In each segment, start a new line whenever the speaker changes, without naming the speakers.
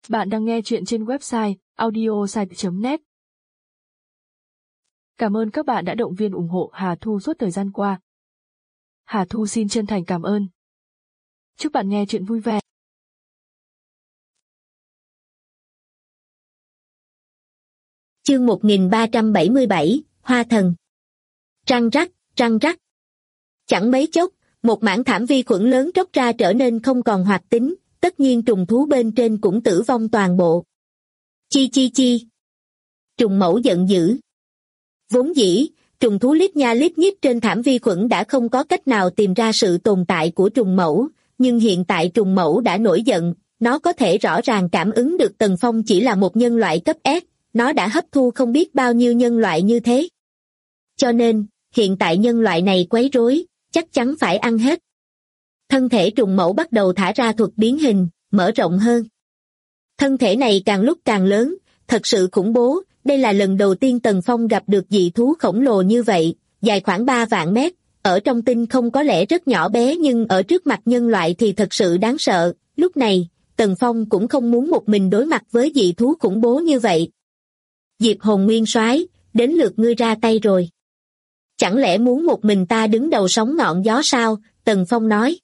Bạn đang nghe chuyện trên website audiosite.net. Cảm ơn các bạn đã động viên ủng hộ Hà Thu suốt thời gian qua. Hà Thu xin chân thành cảm ơn. Chúc bạn nghe chuyện vui vẻ.
Chương 1377, Hoa Thần. Răng rắc. Chẳng mấy chốc, một mảng thảm vi khuẩn lớn tróc ra trở nên không còn hoạt tính, tất nhiên trùng thú bên trên cũng tử vong toàn bộ. Chi. Trùng mẫu giận dữ. Vốn dĩ, trùng thú lít nha lít nhít trên thảm vi khuẩn đã không có cách nào tìm ra sự tồn tại của trùng mẫu, nhưng hiện tại trùng mẫu đã nổi giận, nó có thể rõ ràng cảm ứng được Tần Phong chỉ là một nhân loại cấp S, nó đã hấp thu không biết bao nhiêu nhân loại như thế. Cho nên, hiện tại nhân loại này quấy rối, chắc chắn phải ăn hết. Thân thể trùng mẫu bắt đầu thả ra thuật biến hình, mở rộng hơn. Thân thể này càng lúc càng lớn, thật sự khủng bố, đây là lần đầu tiên Tần Phong gặp được dị thú khổng lồ như vậy, dài khoảng 3 vạn mét, ở trong tinh không có lẽ rất nhỏ bé nhưng ở trước mặt nhân loại thì thật sự đáng sợ, lúc này, Tần Phong cũng không muốn một mình đối mặt với dị thú khủng bố như vậy. Diệp Hồn Nguyên Soái, đến lượt ngươi ra tay rồi. Chẳng lẽ muốn một mình ta đứng đầu sóng ngọn gió sao? Tần Phong nói.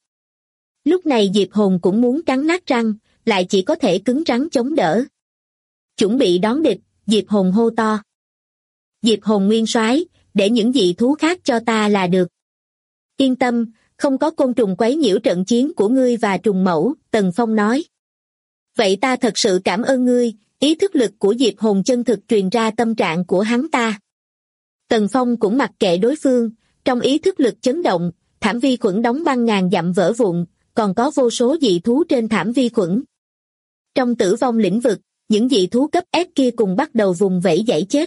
Lúc này Diệp Hồn cũng muốn cắn nát răng, lại chỉ có thể cứng rắn chống đỡ. Chuẩn bị đón địch, Diệp Hồn hô to. Diệp Hồn Nguyên Soái, để những dị thú khác cho ta là được. Yên tâm, không có côn trùng quấy nhiễu trận chiến của ngươi và trùng mẫu, Tần Phong nói. Vậy ta thật sự cảm ơn ngươi, ý thức lực của Diệp Hồn chân thực truyền ra tâm trạng của hắn ta. Tần Phong cũng mặc kệ đối phương, trong ý thức lực chấn động, thảm vi khuẩn đóng băng ngàn dặm vỡ vụn, còn có vô số dị thú trên thảm vi khuẩn. Trong tử vong lĩnh vực, những dị thú cấp S kia cùng bắt đầu vùng vẫy giãy chết.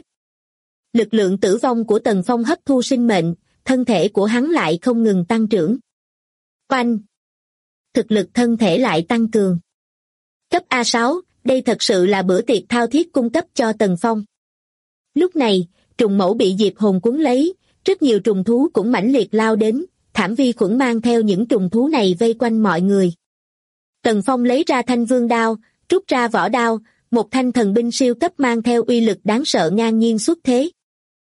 Lực lượng tử vong của Tần Phong hấp thu sinh mệnh, thân thể của hắn lại không ngừng tăng trưởng. Oanh! Thực lực thân thể lại tăng cường. Cấp A6, đây thật sự là bữa tiệc thao thiết cung cấp cho Tần Phong. Lúc này, trùng mẫu bị Diệp Hồn cuốn lấy, rất nhiều trùng thú cũng mãnh liệt lao đến, thảm vi khuẩn mang theo những trùng thú này vây quanh mọi người. Tần Phong lấy ra thanh vương đao, rút ra vỏ đao, một thanh thần binh siêu cấp mang theo uy lực đáng sợ ngang nhiên xuất thế.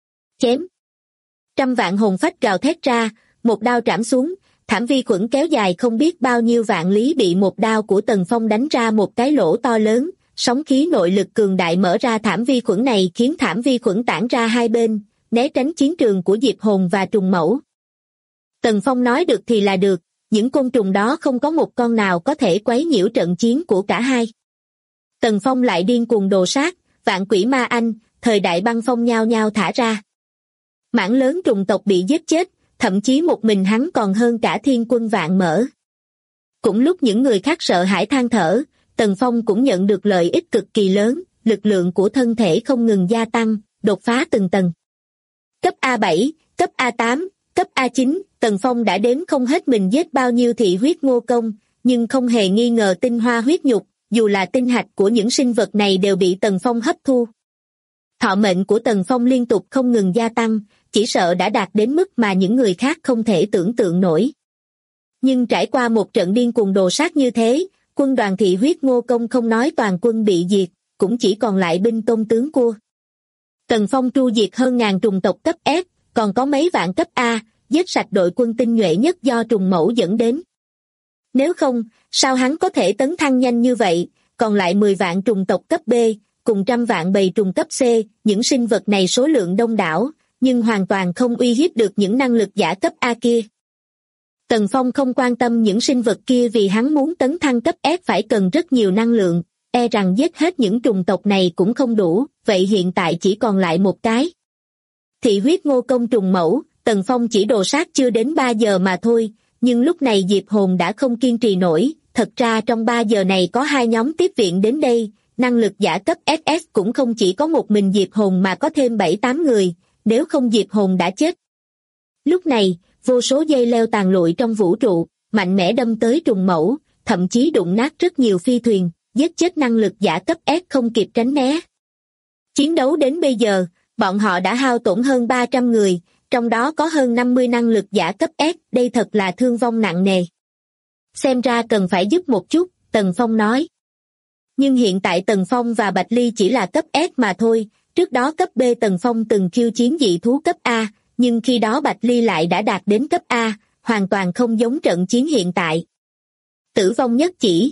Chém! Trăm vạn hồn phách gào thét ra, một đao trảm xuống, thảm vi khuẩn kéo dài không biết bao nhiêu vạn lý bị một đao của Tần Phong đánh ra một cái lỗ to lớn, sóng khí nội lực cường đại mở ra thảm vi khuẩn này khiến thảm vi khuẩn tản ra hai bên, né tránh chiến trường của Diệp Hồn và trùng mẫu. Tần Phong nói được thì là được, những côn trùng đó không có một con nào có thể quấy nhiễu trận chiến của cả hai. Tần Phong lại điên cuồng đồ sát, vạn quỷ ma anh, thời đại băng phong nhao nhao thả ra. Mảng lớn trùng tộc bị giết chết, thậm chí một mình hắn còn hơn cả thiên quân vạn mỡ. Cũng lúc những người khác sợ hãi than thở, Tần Phong cũng nhận được lợi ích cực kỳ lớn, lực lượng của thân thể không ngừng gia tăng, đột phá từng tầng. Cấp A7, cấp A8, cấp A9, Tần Phong đã đếm không hết mình giết bao nhiêu thị huyết ngô công, nhưng không hề nghi ngờ tinh hoa huyết nhục, dù là tinh hạch của những sinh vật này đều bị Tần Phong hấp thu. Thọ mệnh của Tần Phong liên tục không ngừng gia tăng, chỉ sợ đã đạt đến mức mà những người khác không thể tưởng tượng nổi. Nhưng trải qua một trận điên cuồng đồ sát như thế, quân đoàn thị huyết ngô công không nói toàn quân bị diệt, cũng chỉ còn lại binh tôn tướng cua. Tần Phong tru diệt hơn ngàn trùng tộc cấp S, còn có mấy vạn cấp A, giết sạch đội quân tinh nhuệ nhất do trùng mẫu dẫn đến. Nếu không, sao hắn có thể tấn thăng nhanh như vậy, còn lại 10 vạn trùng tộc cấp B, cùng trăm vạn bầy trùng cấp C, những sinh vật này số lượng đông đảo, nhưng hoàn toàn không uy hiếp được những năng lực giả cấp A kia. Tần Phong không quan tâm những sinh vật kia vì hắn muốn tấn thăng cấp S phải cần rất nhiều năng lượng, e rằng giết hết những trùng tộc này cũng không đủ, vậy hiện tại chỉ còn lại một cái. Thị huyết ngô công trùng mẫu, Tần Phong chỉ đồ sát chưa đến 3 giờ mà thôi, nhưng lúc này Diệp Hồn đã không kiên trì nổi, thật ra trong 3 giờ này có 2 nhóm tiếp viện đến đây, năng lực giả cấp SS cũng không chỉ có một mình Diệp Hồn mà có thêm 7-8 người, nếu không Diệp Hồn đã chết. Lúc này, vô số dây leo tàn lụi trong vũ trụ, mạnh mẽ đâm tới trùng mẫu, thậm chí đụng nát rất nhiều phi thuyền, giết chết năng lực giả cấp S không kịp tránh né. Chiến đấu đến bây giờ, bọn họ đã hao tổn hơn 300 người, trong đó có hơn 50 năng lực giả cấp S, đây thật là thương vong nặng nề. Xem ra cần phải giúp một chút, Tần Phong nói. Nhưng hiện tại Tần Phong và Bạch Ly chỉ là cấp S mà thôi, trước đó cấp B Tần Phong từng khiêu chiến dị thú cấp A, nhưng khi đó Bạch Ly lại đã đạt đến cấp A, hoàn toàn không giống trận chiến hiện tại. Tử vong nhất chỉ.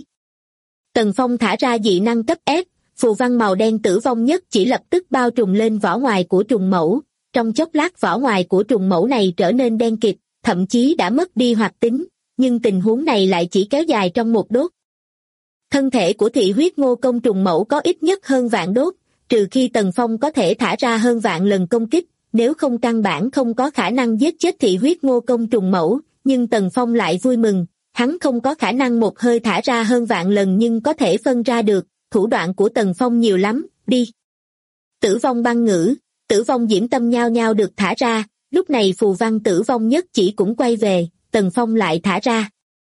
Tần Phong thả ra dị năng cấp S, phù văn màu đen tử vong nhất chỉ lập tức bao trùm lên vỏ ngoài của trùng mẫu, trong chốc lát vỏ ngoài của trùng mẫu này trở nên đen kịt, thậm chí đã mất đi hoạt tính, nhưng tình huống này lại chỉ kéo dài trong một đốt. Thân thể của thị huyết ngô công trùng mẫu có ít nhất hơn vạn đốt, trừ khi Tần Phong có thể thả ra hơn vạn lần công kích, nếu không căn bản không có khả năng giết chết thị huyết ngô công trùng mẫu, nhưng Tần Phong lại vui mừng, hắn không có khả năng một hơi thả ra hơn vạn lần nhưng có thể phân ra được, thủ đoạn của Tần Phong nhiều lắm, đi. Tử vong băng ngữ, tử vong diễm tâm nhao nhao được thả ra, lúc này phù văn tử vong nhất chỉ cũng quay về, Tần Phong lại thả ra.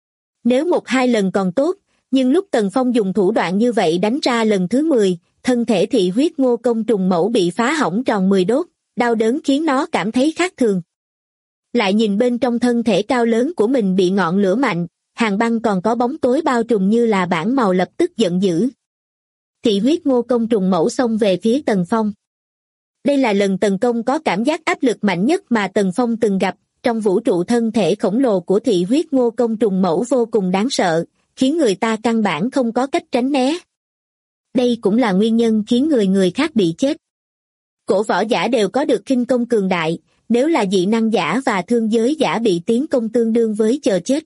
Nếu một hai lần còn tốt, nhưng lúc Tần Phong dùng thủ đoạn như vậy đánh ra lần thứ 10, thân thể thị huyết ngô công trùng mẫu bị phá hỏng tròn 10 đốt, đau đớn khiến nó cảm thấy khác thường. Lại nhìn bên trong thân thể cao lớn của mình bị ngọn lửa mạnh, hàng băng còn có bóng tối bao trùm như là bảng màu lập tức giận dữ. Thị huyết ngô công trùng mẫu xông về phía Tần Phong. Đây là lần tấn công có cảm giác áp lực mạnh nhất mà Tần Phong từng gặp, trong vũ trụ thân thể khổng lồ của thị huyết ngô công trùng mẫu vô cùng đáng sợ, khiến người ta căn bản không có cách tránh né. Đây cũng là nguyên nhân khiến người khác bị chết. Cổ võ giả đều có được khinh công cường đại, nếu là dị năng giả và thương giới giả bị tiến công tương đương với chờ chết.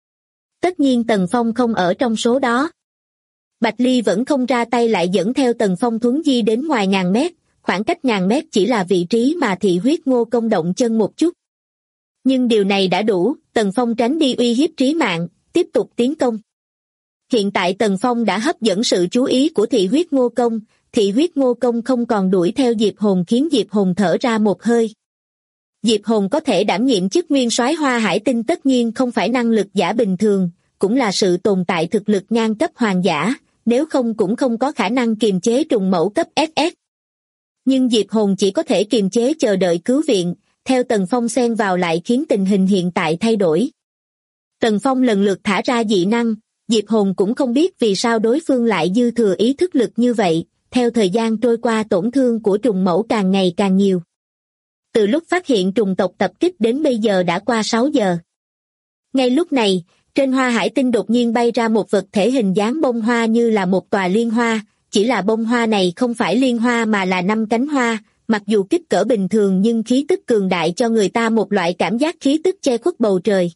Tất nhiên Tần Phong không ở trong số đó. Bạch Ly vẫn không ra tay lại dẫn theo Tần Phong thuấn di đến ngoài ngàn mét, khoảng cách ngàn mét chỉ là vị trí mà thị huyết ngô công động chân một chút. Nhưng điều này đã đủ, Tần Phong tránh đi uy hiếp trí mạng, tiếp tục tiến công. Hiện tại Tần Phong đã hấp dẫn sự chú ý của thị huyết ngô công, thị huyết ngô công không còn đuổi theo Diệp Hồn khiến Diệp Hồn thở ra một hơi. Diệp Hồn có thể đảm nhiệm chức nguyên soái Hoa Hải Tinh tất nhiên không phải năng lực giả bình thường, cũng là sự tồn tại thực lực ngang cấp hoàng giả, nếu không cũng không có khả năng kiềm chế trùng mẫu cấp SS. Nhưng Diệp Hồn chỉ có thể kiềm chế chờ đợi cứu viện, theo Tần Phong xen vào lại khiến tình hình hiện tại thay đổi. Tần Phong lần lượt thả ra dị năng, Diệp Hồn cũng không biết vì sao đối phương lại dư thừa ý thức lực như vậy, theo thời gian trôi qua tổn thương của trùng mẫu càng ngày càng nhiều. Từ lúc phát hiện trùng tộc tập kích đến bây giờ đã qua 6 giờ. Ngay lúc này, trên Hoa Hải Tinh đột nhiên bay ra một vật thể hình dáng bông hoa như là một tòa liên hoa, chỉ là bông hoa này không phải liên hoa mà là 5 cánh hoa, mặc dù kích cỡ bình thường nhưng khí tức cường đại cho người ta một loại cảm giác khí tức che khuất bầu trời.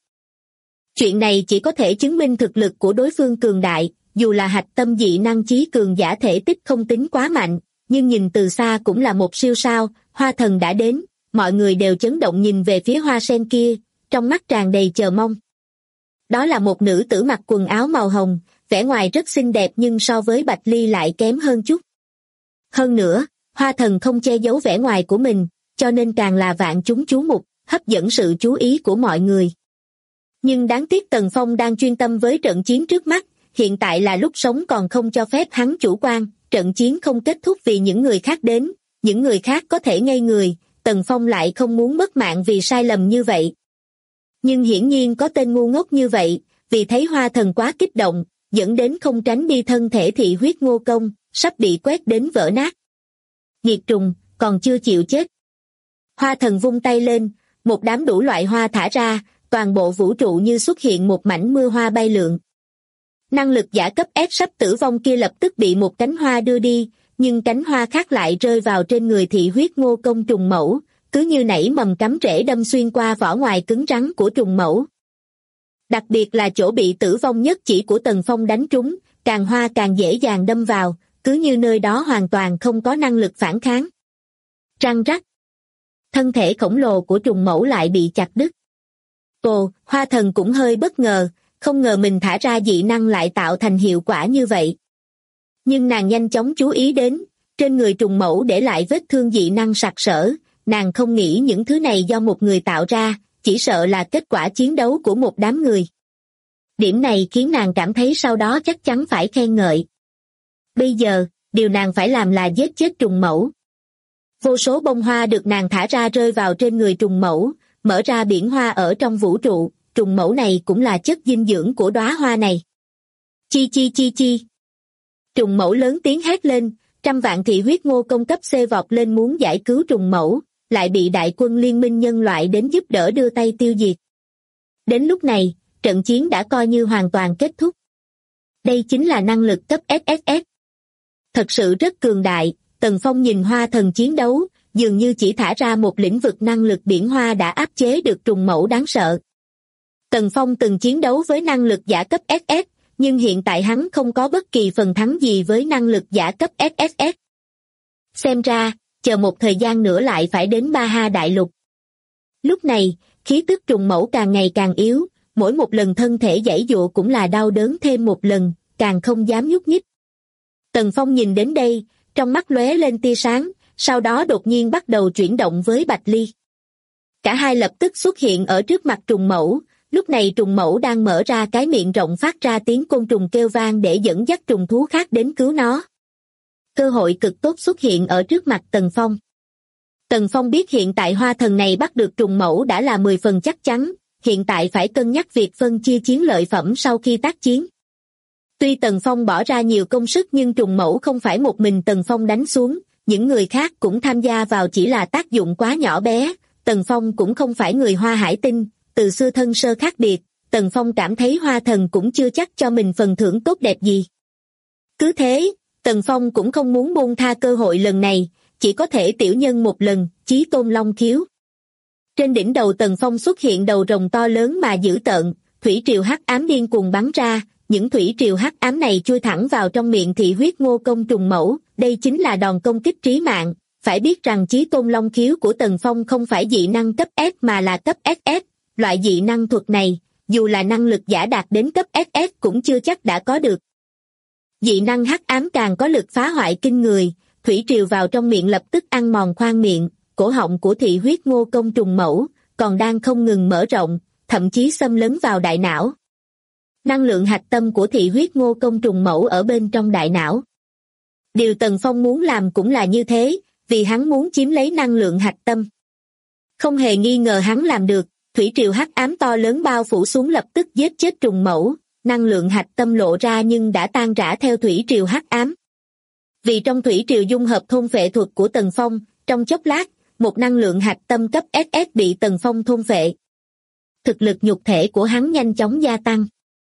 Chuyện này chỉ có thể chứng minh thực lực của đối phương cường đại, dù là hạch tâm dị năng chí cường giả thể tích không tính quá mạnh, nhưng nhìn từ xa cũng là một siêu sao, Hoa Thần đã đến, mọi người đều chấn động nhìn về phía hoa sen kia, trong mắt tràn đầy chờ mong. Đó là một nữ tử mặc quần áo màu hồng, vẻ ngoài rất xinh đẹp nhưng so với Bạch Ly lại kém hơn chút. Hơn nữa, Hoa Thần không che giấu vẻ ngoài của mình, cho nên càng là vạn chúng chú mục, hấp dẫn sự chú ý của mọi người. Nhưng đáng tiếc Tần Phong đang chuyên tâm với trận chiến trước mắt, hiện tại là lúc sống còn không cho phép hắn chủ quan, trận chiến không kết thúc vì những người khác đến, những người khác có thể ngây người, Tần Phong lại không muốn mất mạng vì sai lầm như vậy. Nhưng hiển nhiên có tên ngu ngốc như vậy, vì thấy Hoa Thần quá kích động, dẫn đến không tránh đi thân thể thị huyết ngô công, sắp bị quét đến vỡ nát. Nghiệt trùng, còn chưa chịu chết. Hoa Thần vung tay lên, một đám đủ loại hoa thả ra, toàn bộ vũ trụ như xuất hiện một mảnh mưa hoa bay lượn. Năng lực giả cấp S sắp tử vong kia lập tức bị một cánh hoa đưa đi, nhưng cánh hoa khác lại rơi vào trên người thị huyết ngô công trùng mẫu, cứ như nảy mầm cắm rễ đâm xuyên qua vỏ ngoài cứng rắn của trùng mẫu. Đặc biệt là chỗ bị tử vong nhất chỉ của Tần Phong đánh trúng, càng hoa càng dễ dàng đâm vào, cứ như nơi đó hoàn toàn không có năng lực phản kháng. Răng rắc. Thân thể khổng lồ của trùng mẫu lại bị chặt đứt. Ồ, Hoa Thần cũng hơi bất ngờ, không ngờ mình thả ra dị năng lại tạo thành hiệu quả như vậy. Nhưng nàng nhanh chóng chú ý đến, trên người trùng mẫu để lại vết thương dị năng sặc sỡ, nàng không nghĩ những thứ này do một người tạo ra, chỉ sợ là kết quả chiến đấu của một đám người. Điểm này khiến nàng cảm thấy sau đó chắc chắn phải khen ngợi. Bây giờ, điều nàng phải làm là giết chết trùng mẫu. Vô số bông hoa được nàng thả ra rơi vào trên người trùng mẫu, mở ra biển hoa ở trong vũ trụ, trùng mẫu này cũng là chất dinh dưỡng của đóa hoa này. Chi chi chi chi. Trùng Mẫu lớn tiếng hét lên, trăm vạn thị huyết ngô công cấp C vọt lên muốn giải cứu Trùng Mẫu, lại bị đại quân liên minh nhân loại đến giúp đỡ đưa tay tiêu diệt. Đến lúc này, trận chiến đã coi như hoàn toàn kết thúc. Đây chính là năng lực cấp SSS. Thật sự rất cường đại, Tần Phong nhìn Hoa Thần chiến đấu, dường như chỉ thả ra một lĩnh vực năng lực biển hoa đã áp chế được Trùng Mẫu đáng sợ. Tần Phong từng chiến đấu với năng lực giả cấp SS, nhưng hiện tại hắn không có bất kỳ phần thắng gì với năng lực giả cấp SSS. Xem ra, chờ một thời gian nữa lại phải đến Ba Ha Đại Lục. Lúc này, khí tức Trùng Mẫu càng ngày càng yếu, mỗi một lần thân thể giãy giụa cũng là đau đớn thêm một lần, càng không dám nhúc nhích. Tần Phong nhìn đến đây, trong mắt lóe lên tia sáng, sau đó đột nhiên bắt đầu chuyển động với Bạch Ly. Cả hai lập tức xuất hiện ở trước mặt Trùng Mẫu, lúc này Trùng Mẫu đang mở ra cái miệng rộng phát ra tiếng côn trùng kêu vang để dẫn dắt trùng thú khác đến cứu nó. Cơ hội cực tốt xuất hiện ở trước mặt Tần Phong. Tần Phong biết hiện tại Hoa Thần này bắt được Trùng Mẫu đã là 10 phần chắc chắn, hiện tại phải cân nhắc việc phân chia chiến lợi phẩm sau khi tác chiến. Tuy Tần Phong bỏ ra nhiều công sức nhưng Trùng Mẫu không phải một mình Tần Phong đánh xuống, những người khác cũng tham gia vào chỉ là tác dụng quá nhỏ bé. Tần Phong cũng không phải người Hoa Hải Tinh, từ xưa thân sơ khác biệt, Tần Phong cảm thấy Hoa Thần cũng chưa chắc cho mình phần thưởng tốt đẹp gì. Cứ thế, Tần Phong cũng không muốn buông tha cơ hội lần này, chỉ có thể tiểu nhân một lần, Chí Tôn Long Khiếu. Trên đỉnh đầu Tần Phong xuất hiện đầu rồng to lớn mà dữ tợn, thủy triều hắc ám điên cuồng bắn ra, những thủy triều hắc ám này chui thẳng vào trong miệng thị huyết ngô công Trùng Mẫu, đây chính là đòn công kích trí mạng. Phải biết rằng Chí Tôn Long Khiếu của Tần Phong không phải dị năng cấp S mà là cấp SS, loại dị năng thuật này, dù là năng lực giả đạt đến cấp SS cũng chưa chắc đã có được. Dị năng hắc ám càng có lực phá hoại kinh người, thủy triều vào trong miệng lập tức ăn mòn khoang miệng, cổ họng của thị huyết ngô công Trùng Mẫu, còn đang không ngừng mở rộng, thậm chí xâm lấn vào đại não. Năng lượng hạch tâm của thị huyết ngô công Trùng Mẫu ở bên trong đại não. Điều Tần Phong muốn làm cũng là như thế, vì hắn muốn chiếm lấy năng lượng hạch tâm. Không hề nghi ngờ hắn làm được, thủy triều hắc ám to lớn bao phủ xuống lập tức giết chết Trùng Mẫu, năng lượng hạch tâm lộ ra nhưng đã tan rã theo thủy triều hắc ám. Vì trong thủy triều dung hợp thôn phệ thuật của Tần Phong, trong chốc lát, một năng lượng hạch tâm cấp SS bị Tần Phong thôn phệ. Thực lực nhục thể của hắn nhanh chóng gia tăng.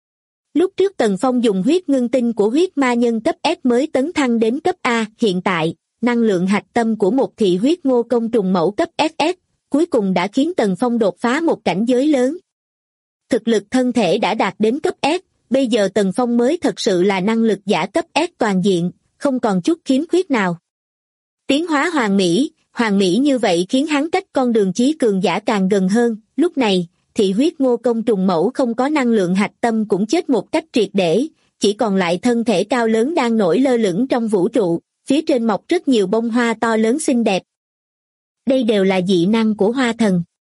Lúc trước Tần Phong dùng huyết ngưng tinh của huyết ma nhân cấp S mới tấn thăng đến cấp A, hiện tại, năng lượng hạch tâm của một thị huyết ngô công Trùng Mẫu cấp SS, cuối cùng đã khiến Tần Phong đột phá một cảnh giới lớn. Thực lực thân thể đã đạt đến cấp S, bây giờ Tần Phong mới thật sự là năng lực giả cấp S toàn diện, không còn chút khiếm khuyết nào. Tiến hóa hoàn mỹ như vậy khiến hắn cách con đường chí cường giả càng gần hơn, lúc này, thị huyết ngô công Trùng Mẫu không có năng lượng hạch tâm cũng chết một cách triệt để, chỉ còn lại thân thể cao lớn đang nổi lơ lửng trong vũ trụ, phía trên mọc rất nhiều bông hoa to lớn xinh đẹp. Đây đều là dị năng của Hoa Thần.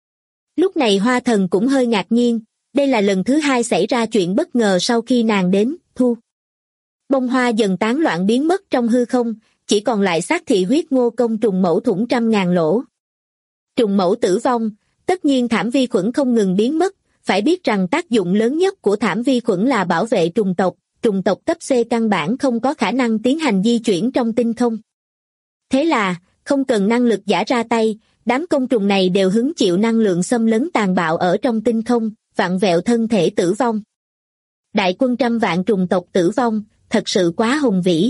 Lúc này Hoa Thần cũng hơi ngạc nhiên, đây là lần thứ hai xảy ra chuyện bất ngờ sau khi nàng đến, thu. Bông hoa dần tán loạn biến mất trong hư không, chỉ còn lại xác thị huyết ngô công Trùng Mẫu thủng trăm ngàn lỗ. Trùng Mẫu tử vong, tất nhiên thảm vi khuẩn không ngừng biến mất, phải biết rằng tác dụng lớn nhất của thảm vi khuẩn là bảo vệ trùng tộc cấp C căn bản không có khả năng tiến hành di chuyển trong tinh không. Thế là, không cần năng lực giả ra tay, đám côn trùng này đều hứng chịu năng lượng xâm lấn tàn bạo ở trong tinh không, vặn vẹo thân thể tử vong. Đại quân trăm vạn trùng tộc tử vong, thật sự quá hùng vĩ.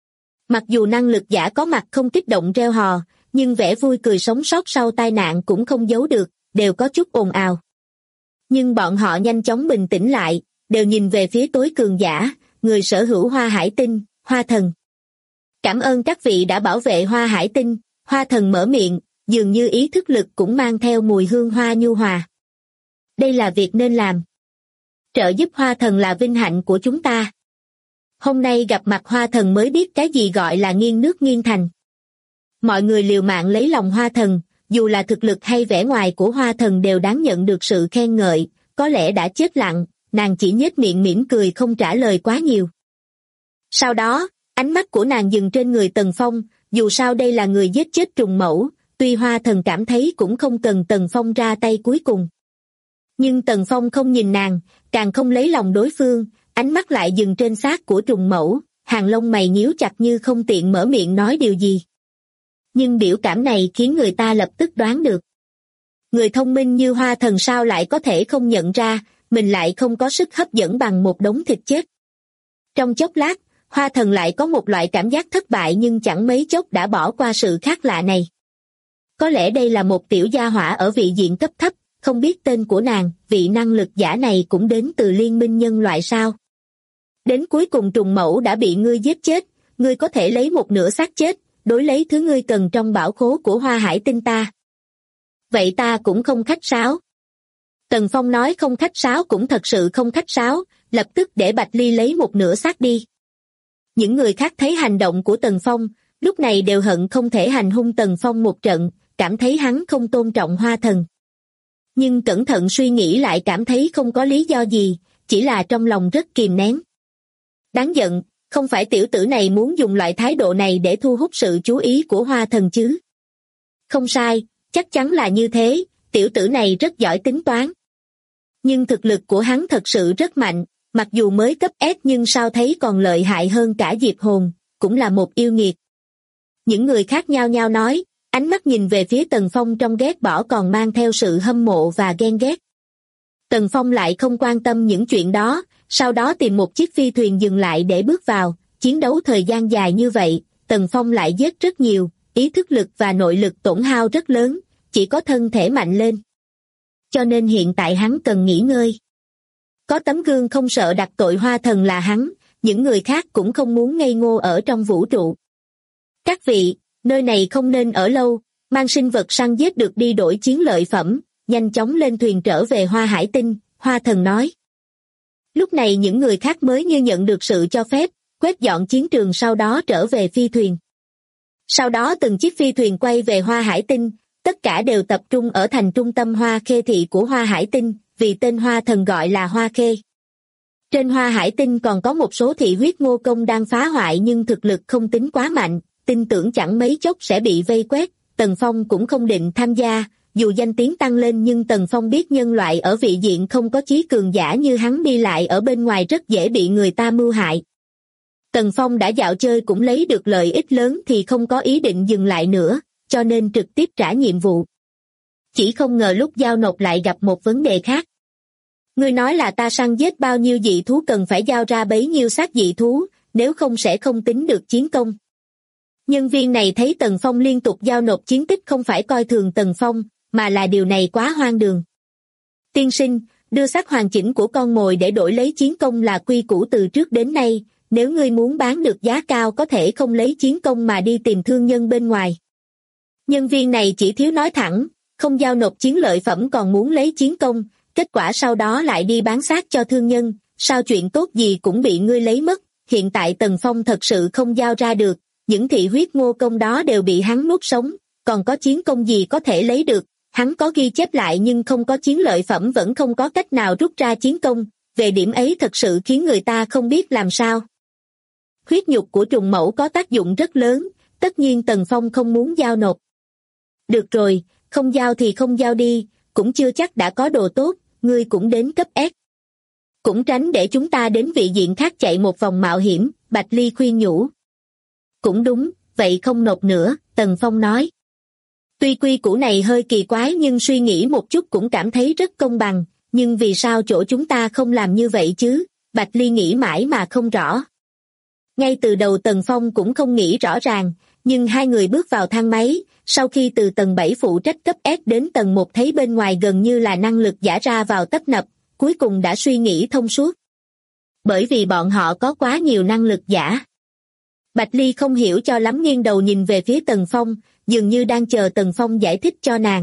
Mặc dù năng lực giả có mặt không kích động reo hò, nhưng vẻ vui cười sống sót sau tai nạn cũng không giấu được, đều có chút ồn ào. Nhưng bọn họ nhanh chóng bình tĩnh lại, đều nhìn về phía tối cường giả, người sở hữu Hoa Hải Tinh, Hoa Thần. Cảm ơn các vị đã bảo vệ Hoa Hải Tinh, Hoa Thần mở miệng, dường như ý thức lực cũng mang theo mùi hương hoa nhu hòa. Đây là việc nên làm. Trợ giúp Hoa Thần là vinh hạnh của chúng ta. Hôm nay gặp mặt Hoa Thần mới biết cái gì gọi là nghiêng nước nghiêng thành. Mọi người liều mạng lấy lòng Hoa Thần, dù là thực lực hay vẻ ngoài của Hoa Thần đều đáng nhận được sự khen ngợi, có lẽ đã chết lặng, nàng chỉ nhếch miệng mỉm cười không trả lời quá nhiều. Sau đó, ánh mắt của nàng dừng trên người Tần Phong, dù sao đây là người giết chết Trùng Mẫu, tuy Hoa Thần cảm thấy cũng không cần Tần Phong ra tay cuối cùng. Nhưng Tần Phong không nhìn nàng, càng không lấy lòng đối phương, ánh mắt lại dừng trên xác của Trùng Mẫu, hàng lông mày nhíu chặt như không tiện mở miệng nói điều gì. Nhưng biểu cảm này khiến người ta lập tức đoán được. Người thông minh như Hoa Thần sao lại có thể không nhận ra, mình lại không có sức hấp dẫn bằng một đống thịt chết. Trong chốc lát, Hoa Thần lại có một loại cảm giác thất bại nhưng chẳng mấy chốc đã bỏ qua sự khác lạ này. Có lẽ đây là một tiểu gia hỏa ở vị diện cấp thấp, không biết tên của nàng, vị năng lực giả này cũng đến từ liên minh nhân loại sao. Đến cuối cùng trùng mẫu đã bị ngươi giết chết, ngươi có thể lấy một nửa xác chết, đối lấy thứ ngươi cần trong bảo khố của Hoa Hải Tinh ta. Vậy ta cũng không khách sáo. Tần Phong nói không khách sáo cũng thật sự không khách sáo, lập tức để Bạch Ly lấy một nửa xác đi. Những người khác thấy hành động của Tần Phong, lúc này đều hận không thể hành hung Tần Phong một trận, cảm thấy hắn không tôn trọng Hoa Thần. Nhưng cẩn thận suy nghĩ lại cảm thấy không có lý do gì, chỉ là trong lòng rất kìm nén. Đáng giận, không phải tiểu tử này muốn dùng loại thái độ này để thu hút sự chú ý của Hoa Thần chứ? Không sai, chắc chắn là như thế, tiểu tử này rất giỏi tính toán. Nhưng thực lực của hắn thật sự rất mạnh, mặc dù mới cấp S nhưng sao thấy còn lợi hại hơn cả Diệp Hồn, cũng là một yêu nghiệt. Những người khác nhao nhao nói, ánh mắt nhìn về phía Tần Phong trong ghét bỏ còn mang theo sự hâm mộ và ghen ghét. Tần Phong lại không quan tâm những chuyện đó, sau đó tìm một chiếc phi thuyền dừng lại để bước vào, chiến đấu thời gian dài như vậy, Tần Phong lại giết rất nhiều, ý thức lực và nội lực tổn hao rất lớn, chỉ có thân thể mạnh lên. Cho nên hiện tại hắn cần nghỉ ngơi. Có tấm gương không sợ đặt tội Hoa Thần là hắn, những người khác cũng không muốn ngây ngô ở trong vũ trụ. Các vị, nơi này không nên ở lâu, mang sinh vật săn giết được đi đổi chiến lợi phẩm, nhanh chóng lên thuyền trở về Hoa Hải Tinh, Hoa Thần nói. Lúc này những người khác mới như nhận được sự cho phép, quét dọn chiến trường sau đó trở về phi thuyền. Sau đó từng chiếc phi thuyền quay về Hoa Hải Tinh, tất cả đều tập trung ở thành trung tâm Hoa Khê thị của Hoa Hải Tinh, vì tên Hoa Thần gọi là Hoa Khê. Trên Hoa Hải Tinh còn có một số thị huyết ngô công đang phá hoại nhưng thực lực không tính quá mạnh, tin tưởng chẳng mấy chốc sẽ bị vây quét. Tần Phong cũng không định tham gia, dù danh tiếng tăng lên nhưng Tần Phong biết nhân loại ở vị diện không có chí cường giả như hắn đi lại ở bên ngoài rất dễ bị người ta mưu hại. Tần Phong đã dạo chơi cũng lấy được lợi ích lớn thì không có ý định dừng lại nữa, cho nên trực tiếp trả nhiệm vụ. Chỉ không ngờ lúc giao nộp lại gặp một vấn đề khác. Ngươi nói là ta săn giết bao nhiêu dị thú cần phải giao ra bấy nhiêu xác dị thú, nếu không sẽ không tính được chiến công. Nhân viên này thấy Tần Phong liên tục giao nộp chiến tích không phải coi thường Tần Phong, mà là điều này quá hoang đường. Tiên sinh, đưa xác hoàn chỉnh của con mồi để đổi lấy chiến công là quy củ từ trước đến nay, nếu ngươi muốn bán được giá cao có thể không lấy chiến công mà đi tìm thương nhân bên ngoài. Nhân viên này chỉ thiếu nói thẳng, không giao nộp chiến lợi phẩm còn muốn lấy chiến công, kết quả sau đó lại đi bán xác cho thương nhân, sao chuyện tốt gì cũng bị ngươi lấy mất, hiện tại Tần Phong thật sự không giao ra được, những thị huyết ngô công đó đều bị hắn nuốt sống, còn có chiến công gì có thể lấy được, hắn có ghi chép lại nhưng không có chiến lợi phẩm vẫn không có cách nào rút ra chiến công, về điểm ấy thật sự khiến người ta không biết làm sao. Huyết nhục của trùng mẫu có tác dụng rất lớn, tất nhiên Tần Phong không muốn giao nộp. Được rồi, không giao thì không giao đi, cũng chưa chắc đã có đồ tốt, ngươi cũng đến cấp S. Cũng tránh để chúng ta đến vị diện khác chạy một vòng mạo hiểm, Bạch Ly khuyên nhủ. Cũng đúng, vậy không nộp nữa, Tần Phong nói. Tuy quy củ này hơi kỳ quái nhưng suy nghĩ một chút cũng cảm thấy rất công bằng, nhưng vì sao chỗ chúng ta không làm như vậy chứ, Bạch Ly nghĩ mãi mà không rõ. Ngay từ đầu Tần Phong cũng không nghĩ rõ ràng, nhưng hai người bước vào thang máy, sau khi từ tầng 7 phụ trách cấp S đến tầng 1 thấy bên ngoài gần như là năng lực giả ra vào tấp nập, cuối cùng đã suy nghĩ thông suốt. Bởi vì bọn họ có quá nhiều năng lực giả. Bạch Ly không hiểu cho lắm nghiêng đầu nhìn về phía Tần Phong, dường như đang chờ Tần Phong giải thích cho nàng.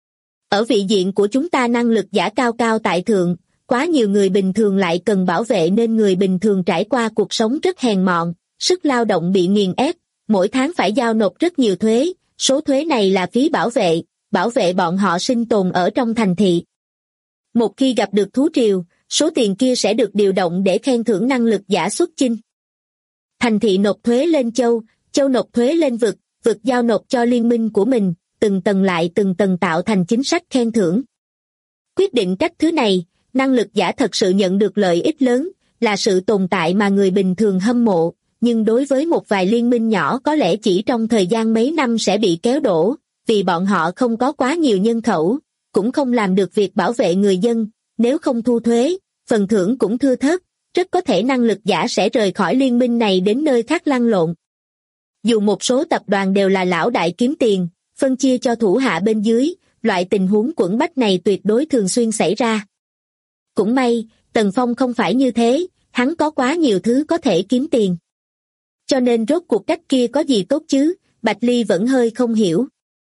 Ở vị diện của chúng ta năng lực giả cao cao tại thượng, quá nhiều người bình thường lại cần bảo vệ nên người bình thường trải qua cuộc sống rất hèn mọn, sức lao động bị nghiền ép, mỗi tháng phải giao nộp rất nhiều thuế, số thuế này là phí bảo vệ bọn họ sinh tồn ở trong thành thị. Một khi gặp được thú triều, số tiền kia sẽ được điều động để khen thưởng năng lực giả xuất chinh. Thành thị nộp thuế lên châu, châu nộp thuế lên vực, vực giao nộp cho liên minh của mình, từng tầng lại từng tầng tạo thành chính sách khen thưởng. Quyết định cách thứ này, năng lực giả thật sự nhận được lợi ích lớn, là sự tồn tại mà người bình thường hâm mộ, nhưng đối với một vài liên minh nhỏ có lẽ chỉ trong thời gian mấy năm sẽ bị kéo đổ, vì bọn họ không có quá nhiều nhân khẩu, cũng không làm được việc bảo vệ người dân, nếu không thu thuế, phần thưởng cũng thưa thớt, rất có thể năng lực giả sẽ rời khỏi liên minh này đến nơi khác lăn lộn. Dù một số tập đoàn đều là lão đại kiếm tiền, phân chia cho thủ hạ bên dưới, loại tình huống quẫn bách này tuyệt đối thường xuyên xảy ra. Cũng may, Tần Phong không phải như thế, hắn có quá nhiều thứ có thể kiếm tiền. Cho nên rốt cuộc cách kia có gì tốt chứ, Bạch Ly vẫn hơi không hiểu.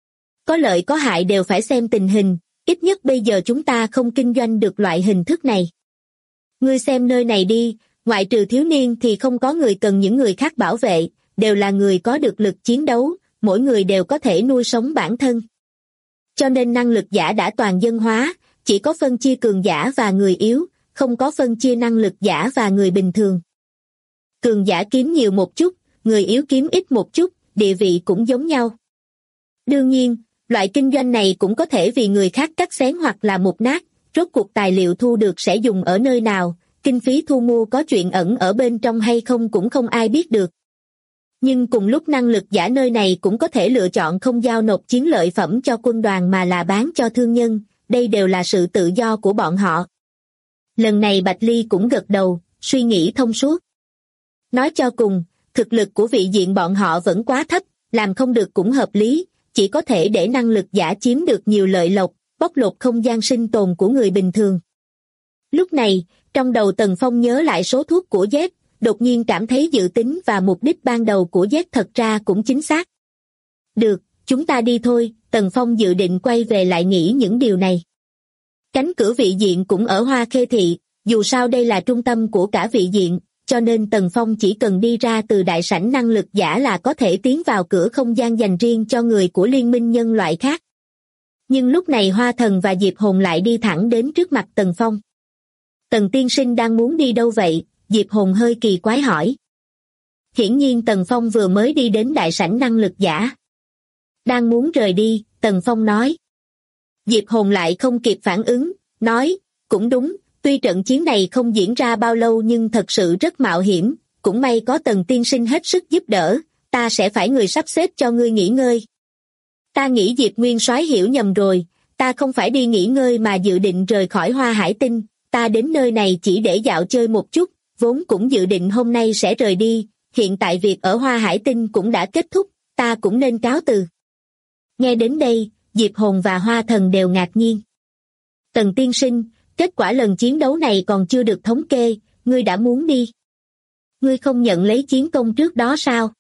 Có lợi có hại đều phải xem tình hình, ít nhất bây giờ chúng ta không kinh doanh được loại hình thức này. Ngươi xem nơi này đi, ngoại trừ thiếu niên thì không có người cần những người khác bảo vệ, đều là người có được lực chiến đấu, mỗi người đều có thể nuôi sống bản thân. Cho nên năng lực giả đã toàn dân hóa, chỉ có phân chia cường giả và người yếu, không có phân chia năng lực giả và người bình thường. Cường giả kiếm nhiều một chút, người yếu kiếm ít một chút, địa vị cũng giống nhau. Đương nhiên, loại kinh doanh này cũng có thể vì người khác cắt xén hoặc là mục nát, rốt cuộc tài liệu thu được sẽ dùng ở nơi nào, kinh phí thu mua có chuyện ẩn ở bên trong hay không cũng không ai biết được. Nhưng cùng lúc năng lực giả nơi này cũng có thể lựa chọn không giao nộp chiến lợi phẩm cho quân đoàn mà là bán cho thương nhân, đây đều là sự tự do của bọn họ. Lần này Bạch Ly cũng gật đầu, suy nghĩ thông suốt. Nói cho cùng, thực lực của vị diện bọn họ vẫn quá thấp, làm không được cũng hợp lý, chỉ có thể để năng lực giả chiếm được nhiều lợi lộc, bóc lột không gian sinh tồn của người bình thường. Lúc này, trong đầu Tần Phong nhớ lại số thuốc của Z, đột nhiên cảm thấy dự tính và mục đích ban đầu của Z thật ra cũng chính xác. Được, chúng ta đi thôi, Tần Phong dự định quay về lại nghĩ những điều này. Cánh cửa vị diện cũng ở Hoa Khê Thị, dù sao đây là trung tâm của cả vị diện, cho nên Tần Phong chỉ cần đi ra từ đại sảnh năng lực giả là có thể tiến vào cửa không gian dành riêng cho người của liên minh nhân loại khác. Nhưng lúc này Hoa Thần và Diệp Hồn lại đi thẳng đến trước mặt Tần Phong. Tần tiên sinh đang muốn đi đâu vậy? Diệp Hồn hơi kỳ quái hỏi. Hiển nhiên Tần Phong vừa mới đi đến đại sảnh năng lực giả. Đang muốn rời đi, Tần Phong nói. Diệp Hồn lại không kịp phản ứng, nói, cũng đúng, tuy trận chiến này không diễn ra bao lâu nhưng thật sự rất mạo hiểm, cũng may có Tần tiên sinh hết sức giúp đỡ, ta sẽ phải người sắp xếp cho ngươi nghỉ ngơi. Ta nghĩ Diệp Nguyên Soái hiểu nhầm rồi, ta không phải đi nghỉ ngơi mà dự định rời khỏi Hoa Hải Tinh, ta đến nơi này chỉ để dạo chơi một chút, vốn cũng dự định hôm nay sẽ rời đi, hiện tại việc ở Hoa Hải Tinh cũng đã kết thúc, ta cũng nên cáo từ. Nghe đến đây, Diệp Hồn và Hoa Thần đều ngạc nhiên. Tần tiên sinh, kết quả lần chiến đấu này còn chưa được thống kê, ngươi đã muốn đi. Ngươi không nhận lấy chiến công trước đó sao?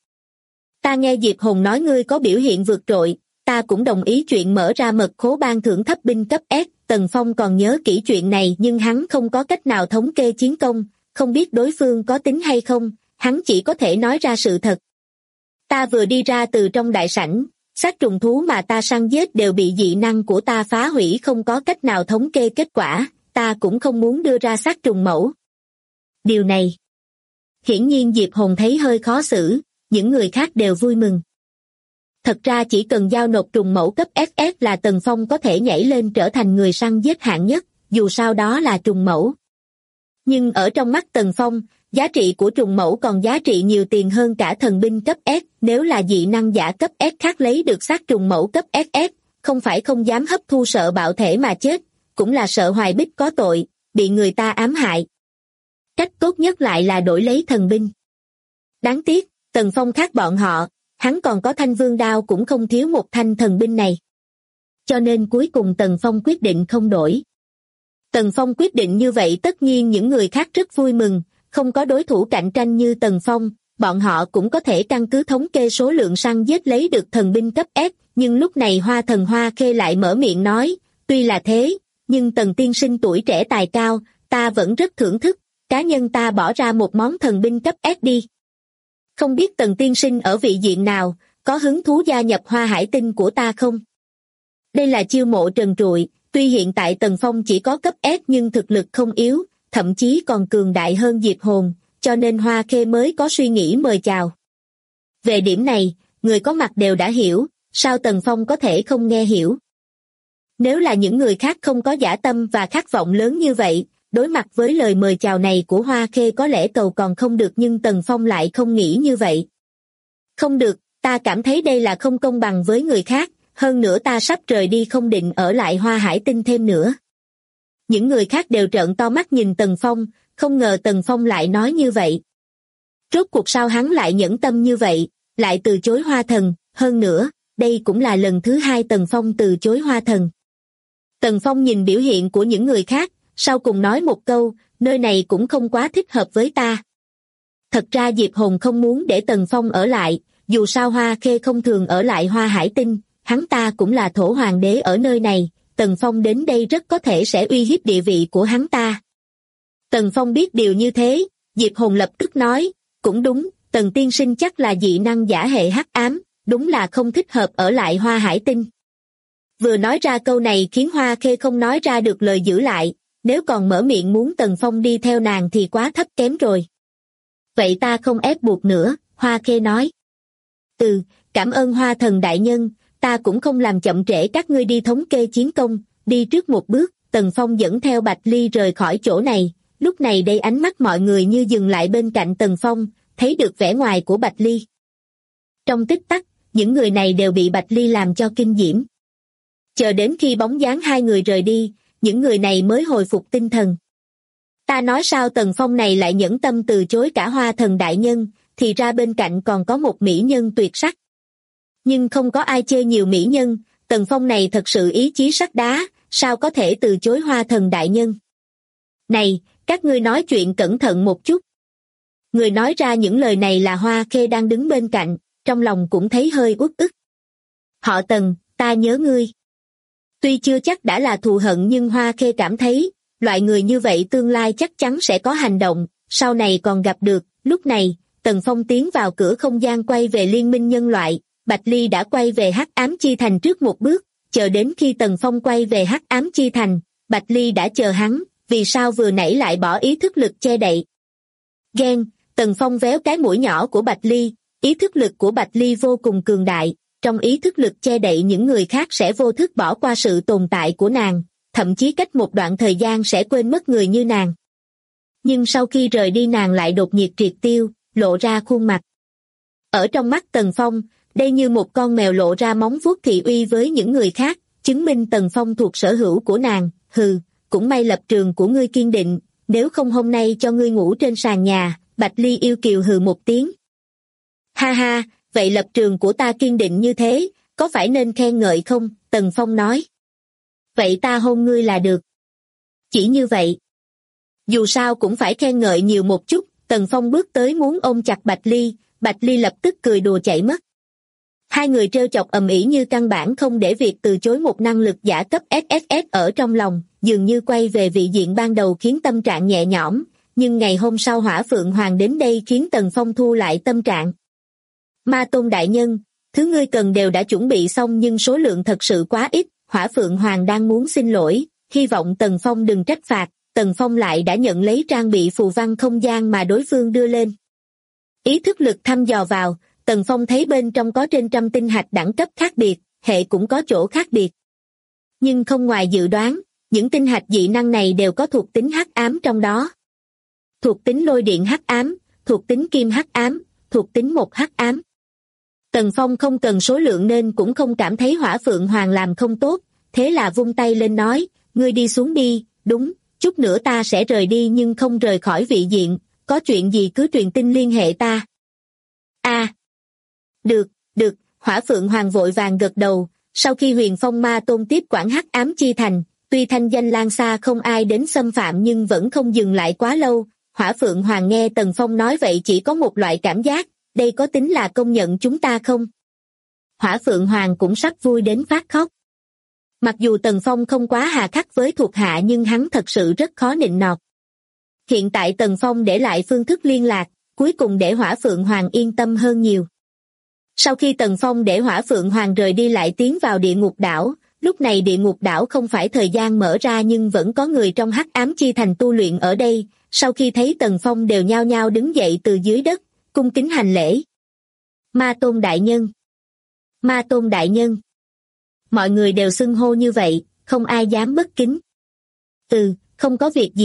Ta nghe Diệp Hồn nói ngươi có biểu hiện vượt trội, ta cũng đồng ý chuyện mở ra mật khố ban thưởng thấp binh cấp S. Tần Phong còn nhớ kỹ chuyện này nhưng hắn không có cách nào thống kê chiến công, không biết đối phương có tính hay không, hắn chỉ có thể nói ra sự thật. Ta vừa đi ra từ trong đại sảnh, xác trùng thú mà ta săn giết đều bị dị năng của ta phá hủy, không có cách nào thống kê kết quả, ta cũng không muốn đưa ra xác trùng mẫu. Điều này, hiển nhiên Diệp Hồn thấy hơi khó xử, những người khác đều vui mừng. Thật ra chỉ cần giao nộp trùng mẫu cấp SS là Tần Phong có thể nhảy lên trở thành người săn giết hạng nhất, dù sao đó là trùng mẫu. Nhưng ở trong mắt Tần Phong, giá trị của trùng mẫu còn giá trị nhiều tiền hơn cả thần binh cấp S, nếu là dị năng giả cấp S khác lấy được xác trùng mẫu cấp SS, không phải không dám hấp thu sợ bạo thể mà chết, cũng là sợ Hoài Bích có tội, bị người ta ám hại. Cách tốt nhất lại là đổi lấy thần binh. Đáng tiếc, Tần Phong khác bọn họ, hắn còn có thanh vương đao cũng không thiếu một thanh thần binh này. Cho nên cuối cùng Tần Phong quyết định không đổi. Tần Phong quyết định như vậy tất nhiên những người khác rất vui mừng, không có đối thủ cạnh tranh như Tần Phong, bọn họ cũng có thể căn cứ thống kê số lượng săn giết lấy được thần binh cấp S, nhưng lúc này Hoa Thần Hoa Khê lại mở miệng nói, tuy là thế, nhưng Tần tiên sinh tuổi trẻ tài cao, ta vẫn rất thưởng thức, cá nhân ta bỏ ra một món thần binh cấp S đi. Không biết Tần tiên sinh ở vị diện nào, có hứng thú gia nhập Hoa Hải Tinh của ta không? Đây là chiêu mộ trần trụi, tuy hiện tại Tần Phong chỉ có cấp S nhưng thực lực không yếu, thậm chí còn cường đại hơn Diệp Hồn, cho nên Hoa Khê mới có suy nghĩ mời chào. Về điểm này, người có mặt đều đã hiểu, sao Tần Phong có thể không nghe hiểu? Nếu là những người khác không có dã tâm và khát vọng lớn như vậy, Đối mặt với lời mời chào này của Hoa Khê có lẽ cầu còn không được nhưng Tần Phong lại không nghĩ như vậy. Không được, ta cảm thấy đây là không công bằng với người khác, hơn nữa ta sắp rời đi không định ở lại Hoa Hải Tinh thêm nữa. Những người khác đều trợn to mắt nhìn Tần Phong, không ngờ Tần Phong lại nói như vậy. Rốt cuộc sao hắn lại nhẫn tâm như vậy, lại từ chối Hoa Thần, hơn nữa, đây cũng là lần thứ hai Tần Phong từ chối Hoa Thần. Tần Phong nhìn biểu hiện của những người khác, sau cùng nói một câu, nơi này cũng không quá thích hợp với ta. Thật ra Diệp Hồn không muốn để Tần Phong ở lại, dù sao Hoa Khê không thường ở lại Hoa Hải Tinh, hắn ta cũng là thổ hoàng đế ở nơi này, Tần Phong đến đây rất có thể sẽ uy hiếp địa vị của hắn ta. Tần Phong biết điều như thế, Diệp Hồn lập tức nói, cũng đúng, Tần tiên sinh chắc là dị năng giả hệ hắc ám, đúng là không thích hợp ở lại Hoa Hải Tinh. Vừa nói ra câu này khiến Hoa Khê không nói ra được lời giữ lại, nếu còn mở miệng muốn Tần Phong đi theo nàng thì quá thấp kém rồi. Vậy ta không ép buộc nữa, Hoa Khê nói. Cảm ơn Hoa Thần đại nhân, ta cũng không làm chậm trễ các ngươi đi thống kê chiến công, đi trước một bước, Tần Phong dẫn theo Bạch Ly rời khỏi chỗ này, lúc này đây ánh mắt mọi người như dừng lại bên cạnh Tần Phong, thấy được vẻ ngoài của Bạch Ly. Trong tích tắc, những người này đều bị Bạch Ly làm cho kinh diễm. Chờ đến khi bóng dáng hai người rời đi, những người này mới hồi phục tinh thần. Ta nói sao Tần Phong này lại nhẫn tâm từ chối cả Hoa Thần đại nhân, thì ra bên cạnh còn có một mỹ nhân tuyệt sắc. Nhưng không có ai chê nhiều mỹ nhân, Tần Phong này thật sự ý chí sắt đá, sao có thể từ chối Hoa Thần đại nhân. Này, các ngươi nói chuyện cẩn thận một chút. Người nói ra những lời này là Hoa Khê đang đứng bên cạnh, trong lòng cũng thấy hơi uất ức. Họ Tần, ta nhớ ngươi. Tuy chưa chắc đã là thù hận nhưng Hoa Khê cảm thấy, loại người như vậy tương lai chắc chắn sẽ có hành động, sau này còn gặp được. Lúc này, Tần Phong tiến vào cửa không gian quay về Liên minh nhân loại, Bạch Ly đã quay về Hắc Ám Chi Thành trước một bước, chờ đến khi Tần Phong quay về Hắc Ám Chi Thành, Bạch Ly đã chờ hắn, vì sao vừa nãy lại bỏ ý thức lực che đậy. Ghen, Tần Phong véo cái mũi nhỏ của Bạch Ly, ý thức lực của Bạch Ly vô cùng cường đại, trong ý thức lực che đậy những người khác sẽ vô thức bỏ qua sự tồn tại của nàng, thậm chí cách một đoạn thời gian sẽ quên mất người như nàng. Nhưng sau khi rời đi nàng lại đột nhiệt triệt tiêu, lộ ra khuôn mặt. Ở trong mắt Tần Phong, đây như một con mèo lộ ra móng vuốt thị uy với những người khác, chứng minh Tần Phong thuộc sở hữu của nàng. Hừ, cũng may lập trường của ngươi kiên định, nếu không hôm nay cho ngươi ngủ trên sàn nhà. Bạch Ly yêu kiều hừ một tiếng. Ha ha, vậy lập trường của ta kiên định như thế, có phải nên khen ngợi không? Tần Phong nói. Vậy ta hôn ngươi là được. Chỉ như vậy. Dù sao cũng phải khen ngợi nhiều một chút, Tần Phong bước tới muốn ôm chặt Bạch Ly lập tức cười đùa chạy mất. Hai người trêu chọc ầm ĩ như căn bản không để việc từ chối một năng lực giả cấp SSS ở trong lòng, dường như quay về vị diện ban đầu khiến tâm trạng nhẹ nhõm, nhưng ngày hôm sau Hỏa Phượng Hoàng đến đây khiến Tần Phong thu lại tâm trạng. Ma Tôn đại nhân, thứ ngươi cần đều đã chuẩn bị xong nhưng số lượng thật sự quá ít, Hỏa Phượng Hoàng đang muốn xin lỗi, hy vọng Tần Phong đừng trách phạt, Tần Phong lại đã nhận lấy trang bị phù văn không gian mà đối phương đưa lên. Ý thức lực thăm dò vào, Tần Phong thấy bên trong có trên trăm tinh hạch đẳng cấp khác biệt, hệ cũng có chỗ khác biệt. Nhưng không ngoài dự đoán, những tinh hạch dị năng này đều có thuộc tính hắc ám trong đó. Thuộc tính lôi điện hắc ám, thuộc tính kim hắc ám, thuộc tính một hắc ám. Tần Phong không cần số lượng nên cũng không cảm thấy Hỏa Phượng Hoàng làm không tốt, thế là vung tay lên nói, ngươi đi xuống đi, đúng, chút nữa ta sẽ rời đi nhưng không rời khỏi vị diện, có chuyện gì cứ truyền tin liên hệ ta. Được, Hỏa Phượng Hoàng vội vàng gật đầu, sau khi Huyền Phong Ma Tôn tiếp quản Hắc Ám Chi Thành, tuy thanh danh lan xa không ai đến xâm phạm nhưng vẫn không dừng lại quá lâu, Hỏa Phượng Hoàng nghe Tần Phong nói vậy chỉ có một loại cảm giác, đây có tính là công nhận chúng ta không? Hỏa Phượng Hoàng cũng sắp vui đến phát khóc. Mặc dù Tần Phong không quá hà khắc với thuộc hạ nhưng hắn thật sự rất khó nịnh nọt. Hiện tại Tần Phong để lại phương thức liên lạc, cuối cùng để Hỏa Phượng Hoàng yên tâm hơn nhiều. Sau khi Tần Phong để Hỏa Phượng Hoàng rời đi lại tiến vào địa ngục đảo, lúc này địa ngục đảo không phải thời gian mở ra nhưng vẫn có người trong Hắc Ám Chi Thành tu luyện ở đây, sau khi thấy Tần Phong đều nhao nhao đứng dậy từ dưới đất, cung kính hành lễ. Ma Tôn đại nhân! Ma Tôn đại nhân! Mọi người đều xưng hô như vậy, không ai dám bất kính. Không có việc gì,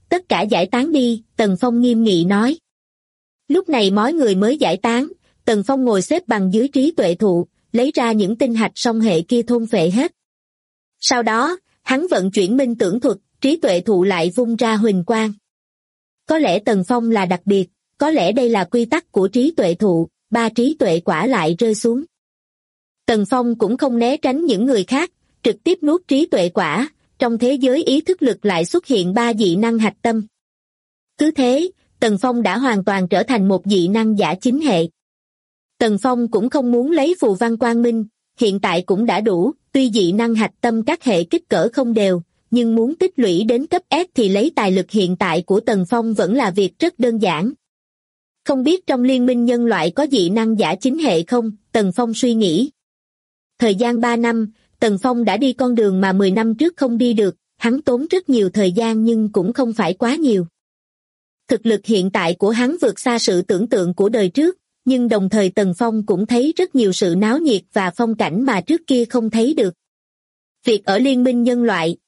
tất cả giải tán đi, Tần Phong nghiêm nghị nói. Lúc này mọi người mới giải tán, Tần Phong ngồi xếp bằng dưới trí tuệ thụ, lấy ra những tinh hạch song hệ kia thôn phệ hết. Sau đó, hắn vận chuyển minh tưởng thuật, trí tuệ thụ lại vung ra huỳnh quang. Có lẽ Tần Phong là đặc biệt, có lẽ đây là quy tắc của trí tuệ thụ, 3 trí tuệ quả lại rơi xuống. Tần Phong cũng không né tránh những người khác, trực tiếp nuốt trí tuệ quả, trong thế giới ý thức lực lại xuất hiện 3 dị năng hạch tâm. Cứ thế, Tần Phong đã hoàn toàn trở thành một dị năng giả chính hệ. Tần Phong cũng không muốn lấy phù văn quang minh, hiện tại cũng đã đủ, tuy dị năng hạch tâm các hệ kích cỡ không đều, nhưng muốn tích lũy đến cấp S thì lấy tài lực hiện tại của Tần Phong vẫn là việc rất đơn giản. Không biết trong liên minh nhân loại có dị năng giả chính hệ không, Tần Phong suy nghĩ. Thời gian 3 năm, Tần Phong đã đi con đường mà 10 năm trước không đi được, hắn tốn rất nhiều thời gian nhưng cũng không phải quá nhiều. Thực lực hiện tại của hắn vượt xa sự tưởng tượng của đời trước, nhưng đồng thời Tần Phong cũng thấy rất nhiều sự náo nhiệt và phong cảnh mà trước kia không thấy được. Việc ở Liên minh nhân loại.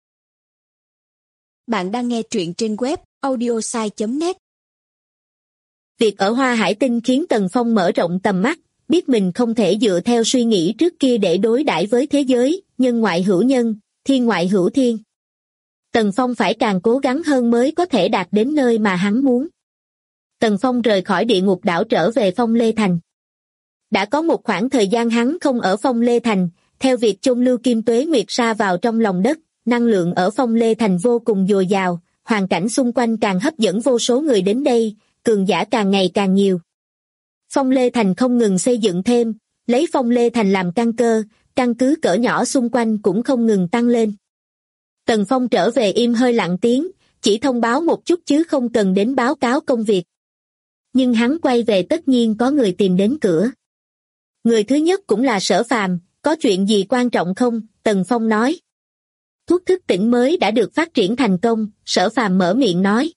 Bạn đang nghe truyện trên web audiosai.net.
Việc ở Hoa Hải Tinh khiến Tần Phong mở rộng tầm mắt, biết mình không thể dựa theo suy nghĩ trước kia để đối đãi với thế giới, nhân ngoại hữu nhân, thiên ngoại hữu thiên. Tần Phong phải càng cố gắng hơn mới có thể đạt đến nơi mà hắn muốn. Tần Phong rời khỏi địa ngục đảo trở về Phong Lê Thành. Đã có một khoảng thời gian hắn không ở Phong Lê Thành, theo việc chôn lưu kim tuế nguyệt sa vào trong lòng đất, năng lượng ở Phong Lê Thành vô cùng dồi dào, hoàn cảnh xung quanh càng hấp dẫn vô số người đến đây, cường giả càng ngày càng nhiều. Phong Lê Thành không ngừng xây dựng thêm, lấy Phong Lê Thành làm căn cơ, căn cứ cỡ nhỏ xung quanh cũng không ngừng tăng lên. Tần Phong trở về im hơi lặng tiếng, chỉ thông báo một chút chứ không cần đến báo cáo công việc. Nhưng hắn quay về tất nhiên có người tìm đến cửa. Người thứ nhất cũng là Sở Phàm, có chuyện gì quan trọng không? Tần Phong nói. Thuốc thức tỉnh mới đã được phát triển thành công, Sở Phàm mở miệng nói.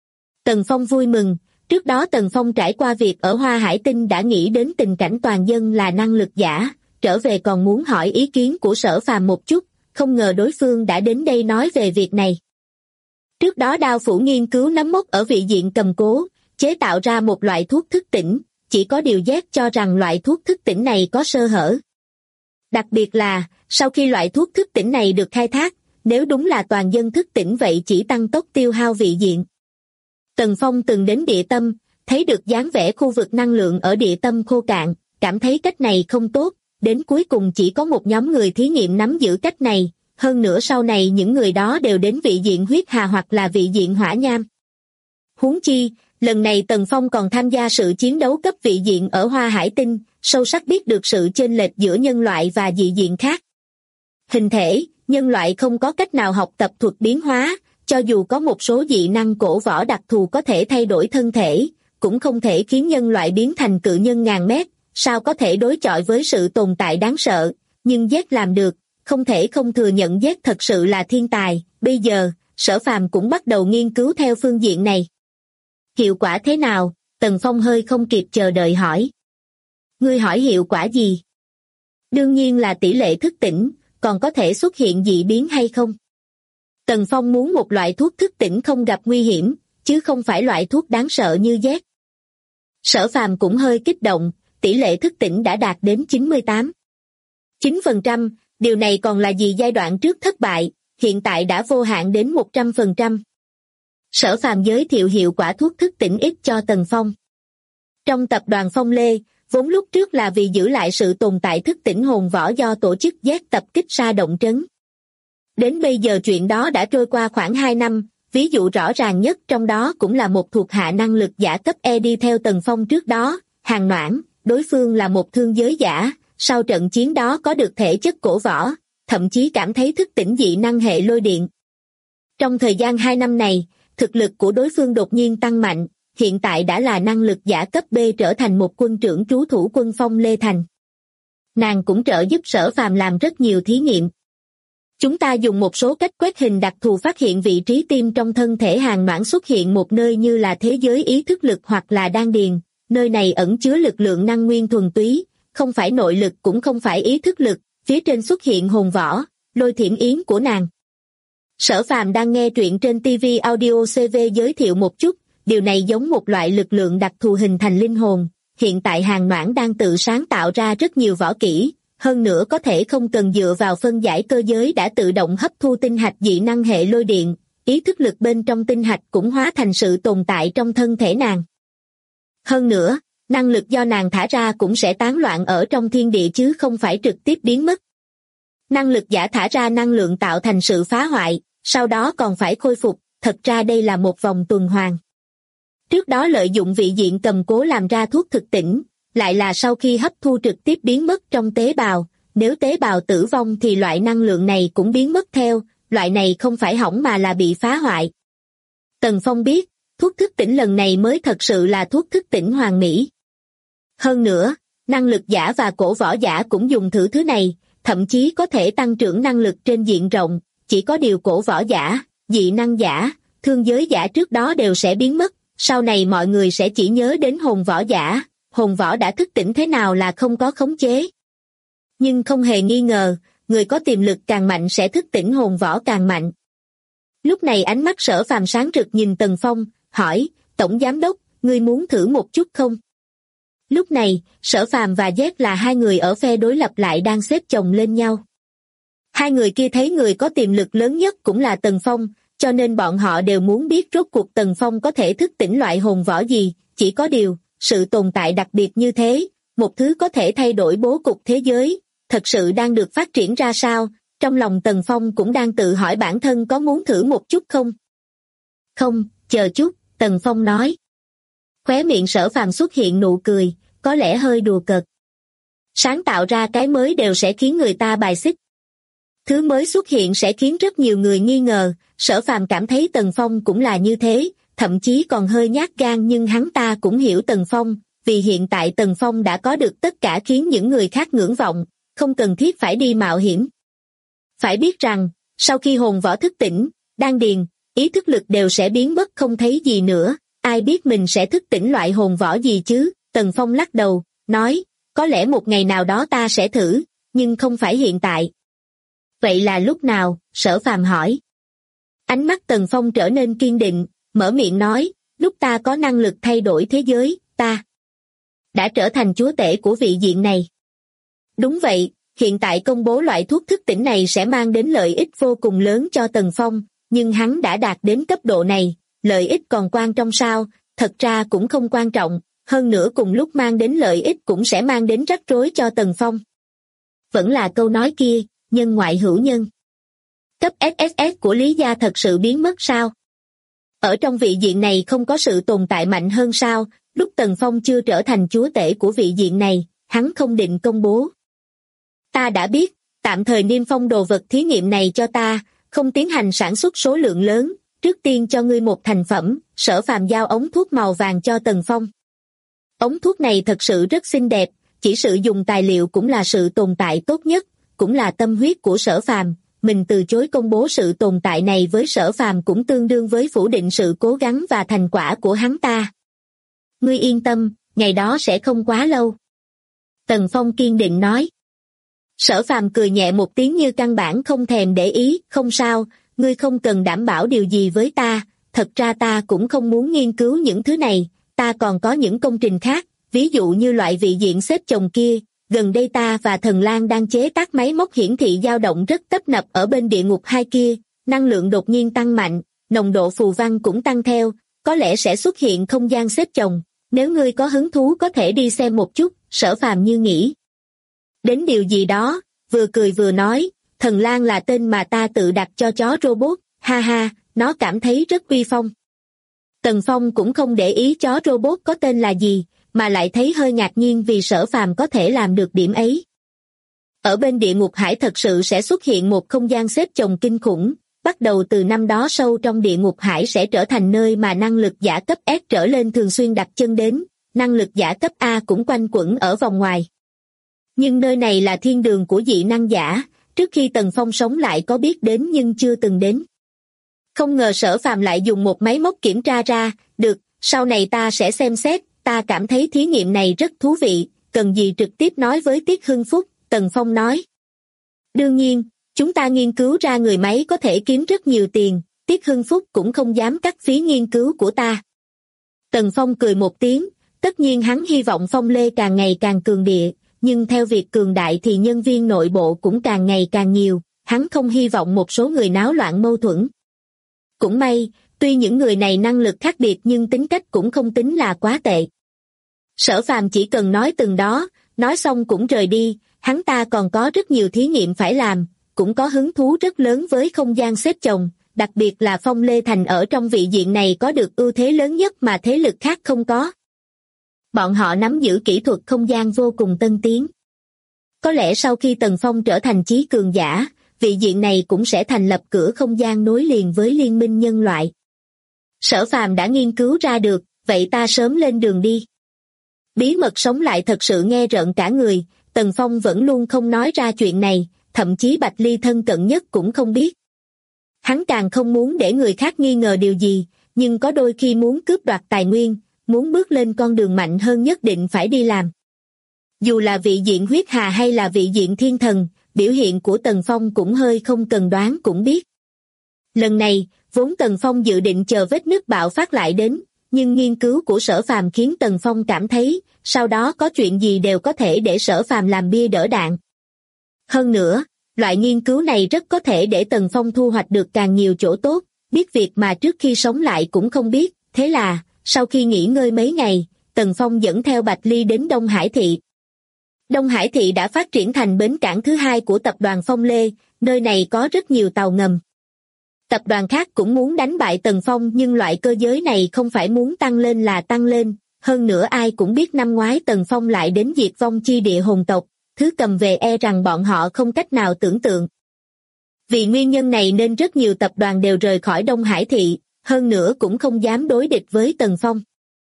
Tần Phong vui mừng, trước đó Tần Phong trải qua việc ở Hoa Hải Tinh đã nghĩ đến tình cảnh toàn dân là năng lực giả, trở về còn muốn hỏi ý kiến của Sở Phàm một chút, không ngờ đối phương đã đến đây nói về việc này. Trước đó Đao Phủ nghiên cứu nấm mốc ở vị diện cầm cố, chế tạo ra một loại thuốc thức tỉnh, chỉ có điều Z cho rằng loại thuốc thức tỉnh này có sơ hở. Đặc biệt là, sau khi loại thuốc thức tỉnh này được khai thác, nếu đúng là toàn dân thức tỉnh vậy chỉ tăng tốc tiêu hao vị diện. Tần Phong từng đến địa tâm, thấy được dáng vẻ khu vực năng lượng ở địa tâm khô cạn, cảm thấy cách này không tốt, đến cuối cùng chỉ có một nhóm người thí nghiệm nắm giữ cách này, hơn nữa sau này những người đó đều đến vị diện huyết hà hoặc là vị diện hỏa nham. Huống chi, lần này Tần Phong còn tham gia sự chiến đấu cấp vị diện ở Hoa Hải Tinh, sâu sắc biết được sự chênh lệch giữa nhân loại và dị diện khác. Hình thể, nhân loại không có cách nào học tập thuật biến hóa, cho dù có một số dị năng cổ võ đặc thù có thể thay đổi thân thể, cũng không thể khiến nhân loại biến thành cự nhân ngàn mét, sao có thể đối chọi với sự tồn tại đáng sợ, nhưng Z làm được, không thể không thừa nhận Z thật sự là thiên tài, bây giờ, Sở Phàm cũng bắt đầu nghiên cứu theo phương diện này. Hiệu quả thế nào? Tần Phong hơi không kịp chờ đợi hỏi. Ngươi hỏi hiệu quả gì? Đương nhiên là tỷ lệ thức tỉnh, còn có thể xuất hiện dị biến hay không? Tần Phong muốn một loại thuốc thức tỉnh không gặp nguy hiểm, chứ không phải loại thuốc đáng sợ như Z. Sở Phàm cũng hơi kích động, tỷ lệ thức tỉnh đã đạt đến 98,9%, điều này còn là gì giai đoạn trước thất bại, hiện tại đã vô hạn đến 100%. Sở Phàm giới thiệu hiệu quả thuốc thức tỉnh ít cho Tần Phong. Trong tập đoàn Phong Lê, vốn lúc trước là vì giữ lại sự tồn tại thức tỉnh hồn võ do tổ chức Z tập kích ra động trấn. Đến bây giờ chuyện đó đã trôi qua khoảng 2 năm, ví dụ rõ ràng nhất trong đó cũng là một thuộc hạ năng lực giả cấp E đi theo Tần Phong trước đó, Hàn Noãn, đối phương là một thương giới giả, sau trận chiến đó có được thể chất cổ võ, thậm chí cảm thấy thức tỉnh dị năng hệ lôi điện. Trong thời gian 2 năm này, thực lực của đối phương đột nhiên tăng mạnh, hiện tại đã là năng lực giả cấp B trở thành một quân trưởng trú thủ quân Phong Lê Thành. Nàng cũng trợ giúp Sở Phàm làm rất nhiều thí nghiệm. Chúng ta dùng một số cách quét hình đặc thù phát hiện vị trí tim trong thân thể Hàn Noãn xuất hiện một nơi như là thế giới ý thức lực hoặc là đan điền, nơi này ẩn chứa lực lượng năng nguyên thuần túy, không phải nội lực cũng không phải ý thức lực, phía trên xuất hiện hồn võ, lôi thiểm yến của nàng. Sở Phàm đang nghe truyện trên TV Audio CV giới thiệu một chút, điều này giống một loại lực lượng đặc thù hình thành linh hồn. Hiện tại Hàn Noãn đang tự sáng tạo ra rất nhiều võ kỹ, hơn nữa có thể không cần dựa vào phân giải cơ giới đã tự động hấp thu tinh hạch dị năng hệ lôi điện, ý thức lực bên trong tinh hạch cũng hóa thành sự tồn tại trong thân thể nàng. Hơn nữa, năng lực do nàng thả ra cũng sẽ tán loạn ở trong thiên địa chứ không phải trực tiếp biến mất. Năng lực giả thả ra năng lượng tạo thành sự phá hoại, sau đó còn phải khôi phục, thật ra đây là một vòng tuần hoàn. Trước đó lợi dụng vị diện cầm cố làm ra thuốc thực tỉnh, lại là sau khi hấp thu trực tiếp biến mất trong tế bào, nếu tế bào tử vong thì loại năng lượng này cũng biến mất theo, loại này không phải hỏng mà là bị phá hoại. Tần Phong biết, thuốc thức tỉnh lần này mới thật sự là thuốc thức tỉnh hoàn mỹ. Hơn nữa, năng lực giả và cổ võ giả cũng dùng thử thứ này, thậm chí có thể tăng trưởng năng lực trên diện rộng, chỉ có điều cổ võ giả, dị năng giả, thương giới giả trước đó đều sẽ biến mất, sau này mọi người sẽ chỉ nhớ đến hồn võ giả, hồn võ đã thức tỉnh thế nào là không có khống chế. Nhưng không hề nghi ngờ, người có tiềm lực càng mạnh sẽ thức tỉnh hồn võ càng mạnh. Lúc này ánh mắt Sở Phàm sáng rực nhìn Tần Phong, hỏi, Tổng Giám Đốc, ngươi muốn thử một chút không? Lúc này, Sở Phàm và Z là hai người ở phe đối lập lại đang xếp chồng lên nhau. Hai người kia thấy người có tiềm lực lớn nhất cũng là Tần Phong, cho nên bọn họ đều muốn biết rốt cuộc Tần Phong có thể thức tỉnh loại hồn võ gì, chỉ có điều, sự tồn tại đặc biệt như thế, một thứ có thể thay đổi bố cục thế giới, thật sự đang được phát triển ra sao, trong lòng Tần Phong cũng đang tự hỏi bản thân có muốn thử một chút không? Không, chờ chút, Tần Phong nói. Khóe miệng Sở Phàm xuất hiện nụ cười, có lẽ hơi đùa cợt. Sáng tạo ra cái mới đều sẽ khiến người ta bài xích. Thứ mới xuất hiện sẽ khiến rất nhiều người nghi ngờ, Sở Phàm cảm thấy Tần Phong cũng là như thế, thậm chí còn hơi nhát gan nhưng hắn ta cũng hiểu Tần Phong, vì hiện tại Tần Phong đã có được tất cả khiến những người khác ngưỡng vọng, không cần thiết phải đi mạo hiểm. Phải biết rằng, sau khi hồn võ thức tỉnh, đan điền, ý thức lực đều sẽ biến mất không thấy gì nữa, ai biết mình sẽ thức tỉnh loại hồn võ gì chứ, Tần Phong lắc đầu, nói, có lẽ một ngày nào đó ta sẽ thử, nhưng không phải hiện tại. Vậy là lúc nào? Sở Phàm hỏi. Ánh mắt Tần Phong trở nên kiên định, mở miệng nói, lúc ta có năng lực thay đổi thế giới, ta đã trở thành chúa tể của vị diện này. Đúng vậy, hiện tại công bố loại thuốc thức tỉnh này sẽ mang đến lợi ích vô cùng lớn cho Tần Phong, nhưng hắn đã đạt đến cấp độ này, lợi ích còn quan trọng sao? Thật ra cũng không quan trọng, hơn nữa cùng lúc mang đến lợi ích cũng sẽ mang đến rắc rối cho Tần Phong. Vẫn là câu nói kia, nhân ngoại hữu nhân. Cấp SSS của Lý Gia thật sự biến mất sao? Ở trong vị diện này không có sự tồn tại mạnh hơn sao? Lúc Tần Phong chưa trở thành chúa tể của vị diện này, hắn không định công bố. Ta đã biết, tạm thời niêm phong đồ vật thí nghiệm này cho ta, không tiến hành sản xuất số lượng lớn, trước tiên cho ngươi một thành phẩm. Sở Phàm giao ống thuốc màu vàng cho Tần Phong. Ống thuốc này thật sự rất xinh đẹp, chỉ sử dụng tài liệu cũng là sự tồn tại tốt nhất, cũng là tâm huyết của Sở Phàm. Mình từ chối công bố sự tồn tại này với Sở Phàm cũng tương đương với phủ định sự cố gắng và thành quả của hắn ta. Ngươi yên tâm, ngày đó sẽ không quá lâu. Tần Phong kiên định nói. Sở Phàm cười nhẹ một tiếng như căn bản không thèm để ý, không sao, ngươi không cần đảm bảo điều gì với ta, thật ra ta cũng không muốn nghiên cứu những thứ này, ta còn có những công trình khác, ví dụ như loại vị diện xếp chồng kia, gần đây ta và Thần Lang đang chế tác máy móc hiển thị dao động rất tấp nập ở bên địa ngục 2 kia, năng lượng đột nhiên tăng mạnh, nồng độ phù văn cũng tăng theo, có lẽ sẽ xuất hiện không gian xếp chồng, nếu ngươi có hứng thú có thể đi xem một chút. Sở Phàm như nghĩ đến điều gì đó, vừa cười vừa nói, Thần Lang là tên mà ta tự đặt cho chó robot, ha ha, nó cảm thấy rất uy phong. Tần Phong cũng không để ý chó robot có tên là gì, mà lại thấy hơi ngạc nhiên vì Sở Phàm có thể làm được điểm ấy. Ở bên địa ngục hải thật sự sẽ xuất hiện một không gian xếp chồng kinh khủng, bắt đầu từ năm đó sâu trong địa ngục hải sẽ trở thành nơi mà năng lực giả cấp S trở lên thường xuyên đặt chân đến, năng lực giả cấp A cũng quanh quẩn ở vòng ngoài. Nhưng nơi này là thiên đường của dị năng giả, trước khi Tần Phong sống lại có biết đến nhưng chưa từng đến. Không ngờ Sở Phàm lại dùng một máy móc kiểm tra ra, được, sau này ta sẽ xem xét, ta cảm thấy thí nghiệm này rất thú vị, cần gì trực tiếp nói với Tiết Hưng Phúc, Tần Phong nói. Đương nhiên, Chúng ta nghiên cứu ra người máy có thể kiếm rất nhiều tiền, Tiết Hưng Phúc cũng không dám cắt phí nghiên cứu của ta. Tần Phong cười một tiếng, tất nhiên hắn hy vọng Phong Lê càng ngày càng cường địa, nhưng theo việc cường đại thì nhân viên nội bộ cũng càng ngày càng nhiều, hắn không hy vọng một số người náo loạn mâu thuẫn. Cũng may, tuy những người này năng lực khác biệt nhưng tính cách cũng không tính là quá tệ. Sở Phàm chỉ cần nói từng đó, nói xong cũng rời đi, hắn ta còn có rất nhiều thí nghiệm phải làm, cũng có hứng thú rất lớn với không gian xếp chồng, đặc biệt là Phong Lê Thành ở trong vị diện này có được ưu thế lớn nhất mà thế lực khác không có. Bọn họ nắm giữ kỹ thuật không gian vô cùng tân tiến. Có lẽ sau khi Tần Phong trở thành chí cường giả, vị diện này cũng sẽ thành lập cửa không gian nối liền với liên minh nhân loại. Sở Phàm đã nghiên cứu ra được, vậy ta sớm lên đường đi. Bí mật sống lại thật sự nghe rợn cả người, Tần Phong vẫn luôn không nói ra chuyện này, thậm chí Bạch Ly thân cận nhất cũng không biết. Hắn càng không muốn để người khác nghi ngờ điều gì, nhưng có đôi khi muốn cướp đoạt tài nguyên, muốn bước lên con đường mạnh hơn nhất định phải đi làm. Dù là vị diện huyết hà hay là vị diện thiên thần, biểu hiện của Tần Phong cũng hơi không cần đoán cũng biết. Lần này, vốn Tần Phong dự định chờ vết nứt bạo phát lại đến, nhưng nghiên cứu của Sở Phàm khiến Tần Phong cảm thấy, sau đó có chuyện gì đều có thể để Sở Phàm làm bia đỡ đạn. Hơn nữa, loại nghiên cứu này rất có thể để Tần Phong thu hoạch được càng nhiều chỗ tốt, biết việc mà trước khi sống lại cũng không biết, thế là, sau khi nghỉ ngơi mấy ngày, Tần Phong dẫn theo Bạch Ly đến Đông Hải Thị. Đông Hải Thị đã phát triển thành bến cảng thứ hai của tập đoàn Phong Lê, nơi này có rất nhiều tàu ngầm. Tập đoàn khác cũng muốn đánh bại Tần Phong nhưng loại cơ giới này không phải muốn tăng lên là tăng lên, hơn nữa ai cũng biết năm ngoái Tần Phong lại đến diệt vong chi địa hồn tộc, thứ cầm về e rằng bọn họ không cách nào tưởng tượng. Vì nguyên nhân này nên rất nhiều tập đoàn đều rời khỏi Đông Hải Thị, hơn nữa cũng không dám đối địch với Tần Phong.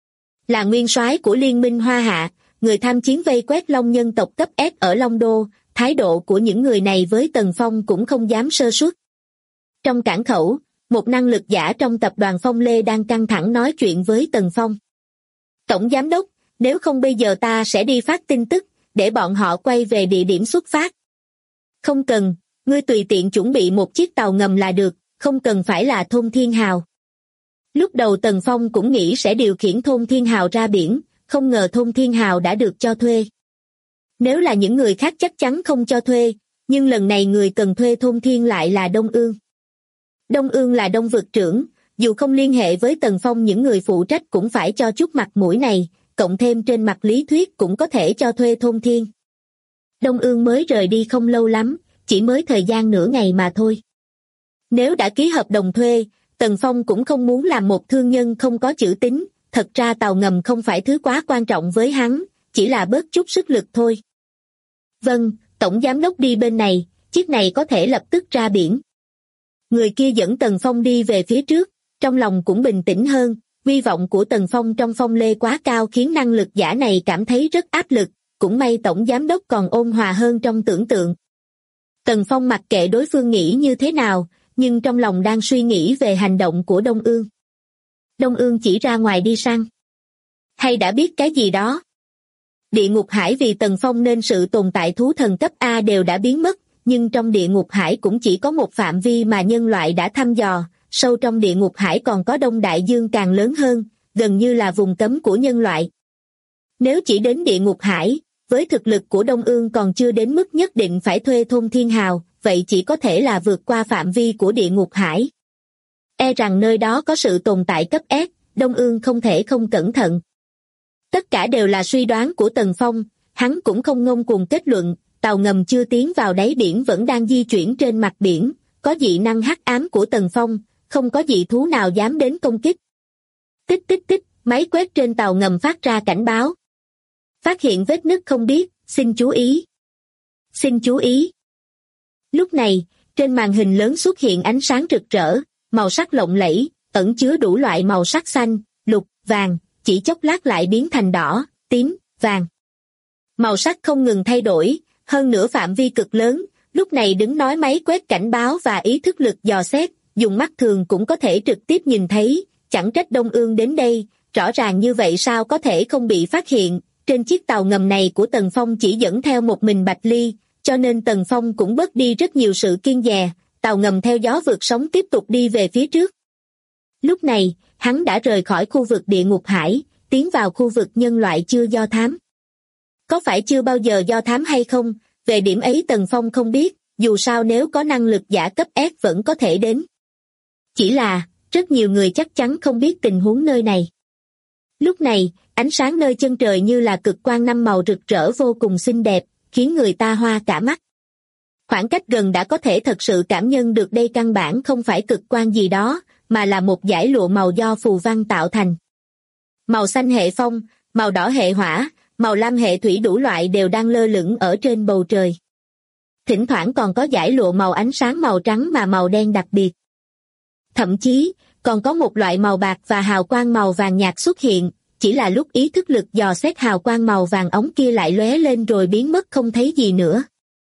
Là nguyên soái của Liên minh Hoa Hạ, người tham chiến vây quét Long nhân tộc cấp S ở Long Đô, thái độ của những người này với Tần Phong cũng không dám sơ suất. Trong cảng khẩu, một năng lực giả trong tập đoàn Phong Lê đang căng thẳng nói chuyện với Tần Phong. Tổng giám đốc, nếu không bây giờ ta sẽ đi phát tin tức, để bọn họ quay về địa điểm xuất phát. Không cần, ngươi tùy tiện chuẩn bị một chiếc tàu ngầm là được, không cần phải là Thôn Thiên Hào. Lúc đầu Tần Phong cũng nghĩ sẽ điều khiển Thôn Thiên Hào ra biển, không ngờ Thôn Thiên Hào đã được cho thuê. Nếu là những người khác chắc chắn không cho thuê, nhưng lần này người cần thuê Thôn Thiên lại là Đông Ương. Đông Ương là Đông vực trưởng, dù không liên hệ với Tần Phong những người phụ trách cũng phải cho chút mặt mũi này, cộng thêm trên mặt lý thuyết cũng có thể cho thuê Thôn Thiên. Đông Ương mới rời đi không lâu lắm, chỉ mới thời gian nửa ngày mà thôi. Nếu đã ký hợp đồng thuê, Tần Phong cũng không muốn làm một thương nhân không có chữ tín, thật ra tàu ngầm không phải thứ quá quan trọng với hắn, chỉ là bớt chút sức lực thôi. Vâng, tổng giám đốc đi bên này, chiếc này có thể lập tức ra biển. Người kia dẫn Tần Phong đi về phía trước, trong lòng cũng bình tĩnh hơn, hy vọng của Tần Phong trong Phong Lê quá cao khiến năng lực giả này cảm thấy rất áp lực, cũng may tổng giám đốc còn ôn hòa hơn trong tưởng tượng. Tần Phong mặc kệ đối phương nghĩ như thế nào, nhưng trong lòng đang suy nghĩ về hành động của Đông Ương. Đông Ương chỉ ra ngoài đi săn. Hay đã biết cái gì đó? Địa ngục hải vì Tần Phong nên sự tồn tại thú thần cấp A đều đã biến mất, nhưng trong địa ngục hải cũng chỉ có một phạm vi mà nhân loại đã thăm dò, sâu trong địa ngục hải còn có Đông Đại Dương càng lớn hơn, gần như là vùng cấm của nhân loại. Nếu chỉ đến địa ngục hải, với thực lực của Đông Ương còn chưa đến mức nhất định phải thuê Thôn Thiên Hào, vậy chỉ có thể là vượt qua phạm vi của địa ngục hải. E rằng nơi đó có sự tồn tại cấp S, Đông Ương không thể không cẩn thận. Tất cả đều là suy đoán của Tần Phong, hắn cũng không ngông cuồng kết luận, tàu ngầm chưa tiến vào đáy biển vẫn đang di chuyển trên mặt biển, có dị năng hắc ám của Tần Phong, không có dị thú nào dám đến công kích. Tích tích tích, máy quét trên tàu ngầm phát ra cảnh báo. Phát hiện vết nứt không biết, xin chú ý. Xin chú ý. Lúc này, trên màn hình lớn xuất hiện ánh sáng rực rỡ, màu sắc lộng lẫy, ẩn chứa đủ loại màu sắc xanh, lục, vàng, chỉ chốc lát lại biến thành đỏ, tím, vàng. Màu sắc không ngừng thay đổi, hơn nữa phạm vi cực lớn, lúc này đứng nói máy quét cảnh báo và ý thức lực dò xét, dùng mắt thường cũng có thể trực tiếp nhìn thấy, chẳng trách Đông Ương đến đây, rõ ràng như vậy sao có thể không bị phát hiện, trên chiếc tàu ngầm này của Tần Phong chỉ dẫn theo một mình Bạch Ly, cho nên Tần Phong cũng bớt đi rất nhiều sự kiêng dè, tàu ngầm theo gió vượt sóng tiếp tục đi về phía trước. Lúc này, hắn đã rời khỏi khu vực địa ngục hải, tiến vào khu vực nhân loại chưa do thám. Có phải chưa bao giờ do thám hay không, về điểm ấy Tần Phong không biết, dù sao nếu có năng lực giả cấp S vẫn có thể đến. Chỉ là, rất nhiều người chắc chắn không biết tình huống nơi này. Lúc này, ánh sáng nơi chân trời như là cực quang năm màu rực rỡ vô cùng xinh đẹp, khiến người ta hoa cả mắt. Khoảng cách gần đã có thể thật sự cảm nhận được đây căn bản không phải cực quang gì đó, mà là một dải lụa màu do phù văn tạo thành. Màu xanh hệ phong, màu đỏ hệ hỏa, màu lam hệ thủy đủ loại đều đang lơ lửng ở trên bầu trời. Thỉnh thoảng còn có dải lụa màu ánh sáng màu trắng mà màu đen đặc biệt. Thậm chí, còn có một loại màu bạc và hào quang màu vàng nhạt xuất hiện, chỉ là lúc ý thức lực dò xét hào quang màu vàng óng kia lại lóe lên rồi biến mất không thấy gì nữa.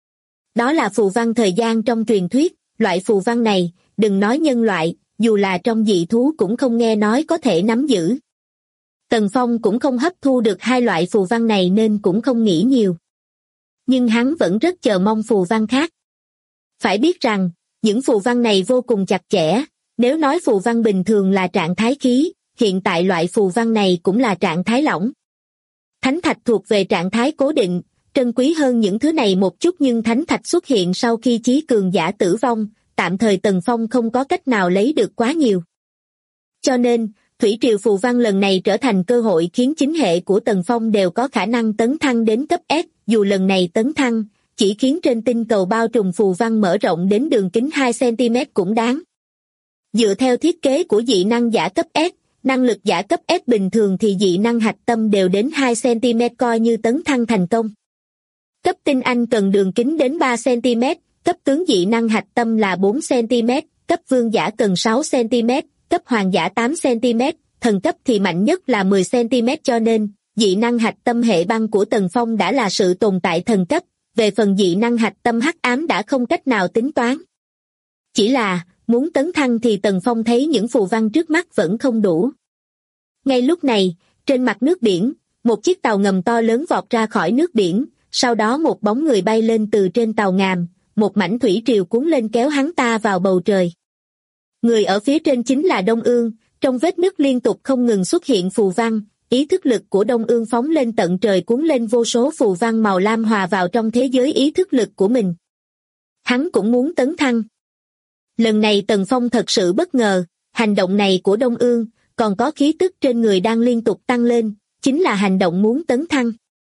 Đó là phù văn thời gian trong truyền thuyết, loại phù văn này, đừng nói nhân loại, dù là trong dị thú cũng không nghe nói có thể nắm giữ. Tần Phong cũng không hấp thu được hai loại phù văn này nên cũng không nghĩ nhiều. Nhưng hắn vẫn rất chờ mong phù văn khác. Phải biết rằng, những phù văn này vô cùng chặt chẽ, nếu nói phù văn bình thường là trạng thái khí, hiện tại loại phù văn này cũng là trạng thái lỏng. Thánh thạch thuộc về trạng thái cố định, trân quý hơn những thứ này một chút nhưng thánh thạch xuất hiện sau khi chí cường giả tử vong, tạm thời Tần Phong không có cách nào lấy được quá nhiều. Cho nên, thủy triều phù văn lần này trở thành cơ hội khiến chính hệ của Tần Phong đều có khả năng tấn thăng đến cấp S, dù lần này tấn thăng, chỉ khiến trên tinh cầu bao trùm phù văn mở rộng đến đường kính 2 cm cũng đáng. Dựa theo thiết kế của dị năng giả cấp S, năng lực giả cấp S bình thường thì dị năng hạch tâm đều đến 2 cm coi như tấn thăng thành công. Cấp tinh anh cần đường kính đến 3 cm, cấp tướng dị năng hạch tâm là 4 cm, cấp vương giả cần 6 cm, cấp hoàng giả 8 cm, thần cấp thì mạnh nhất là 10 cm cho nên, dị năng hạch tâm hệ băng của Tần Phong đã là sự tồn tại thần cấp, về phần dị năng hạch tâm hắc ám đã không cách nào tính toán. Chỉ là, muốn tấn thăng thì Tần Phong thấy những phù văn trước mắt vẫn không đủ. Ngay lúc này, trên mặt nước biển, một chiếc tàu ngầm to lớn vọt ra khỏi nước biển, sau đó một bóng người bay lên từ trên tàu ngầm, một mảnh thủy triều cuốn lên kéo hắn ta vào bầu trời. Người ở phía trên chính là Đông Ương, trong vết nứt liên tục không ngừng xuất hiện phù văn, ý thức lực của Đông Ương phóng lên tận trời cuốn lên vô số phù văn màu lam hòa vào trong thế giới ý thức lực của mình. Hắn cũng muốn tấn thăng. Lần này Tần Phong thật sự bất ngờ, hành động này của Đông Ương, còn có khí tức trên người đang liên tục tăng lên, chính là hành động muốn tấn thăng.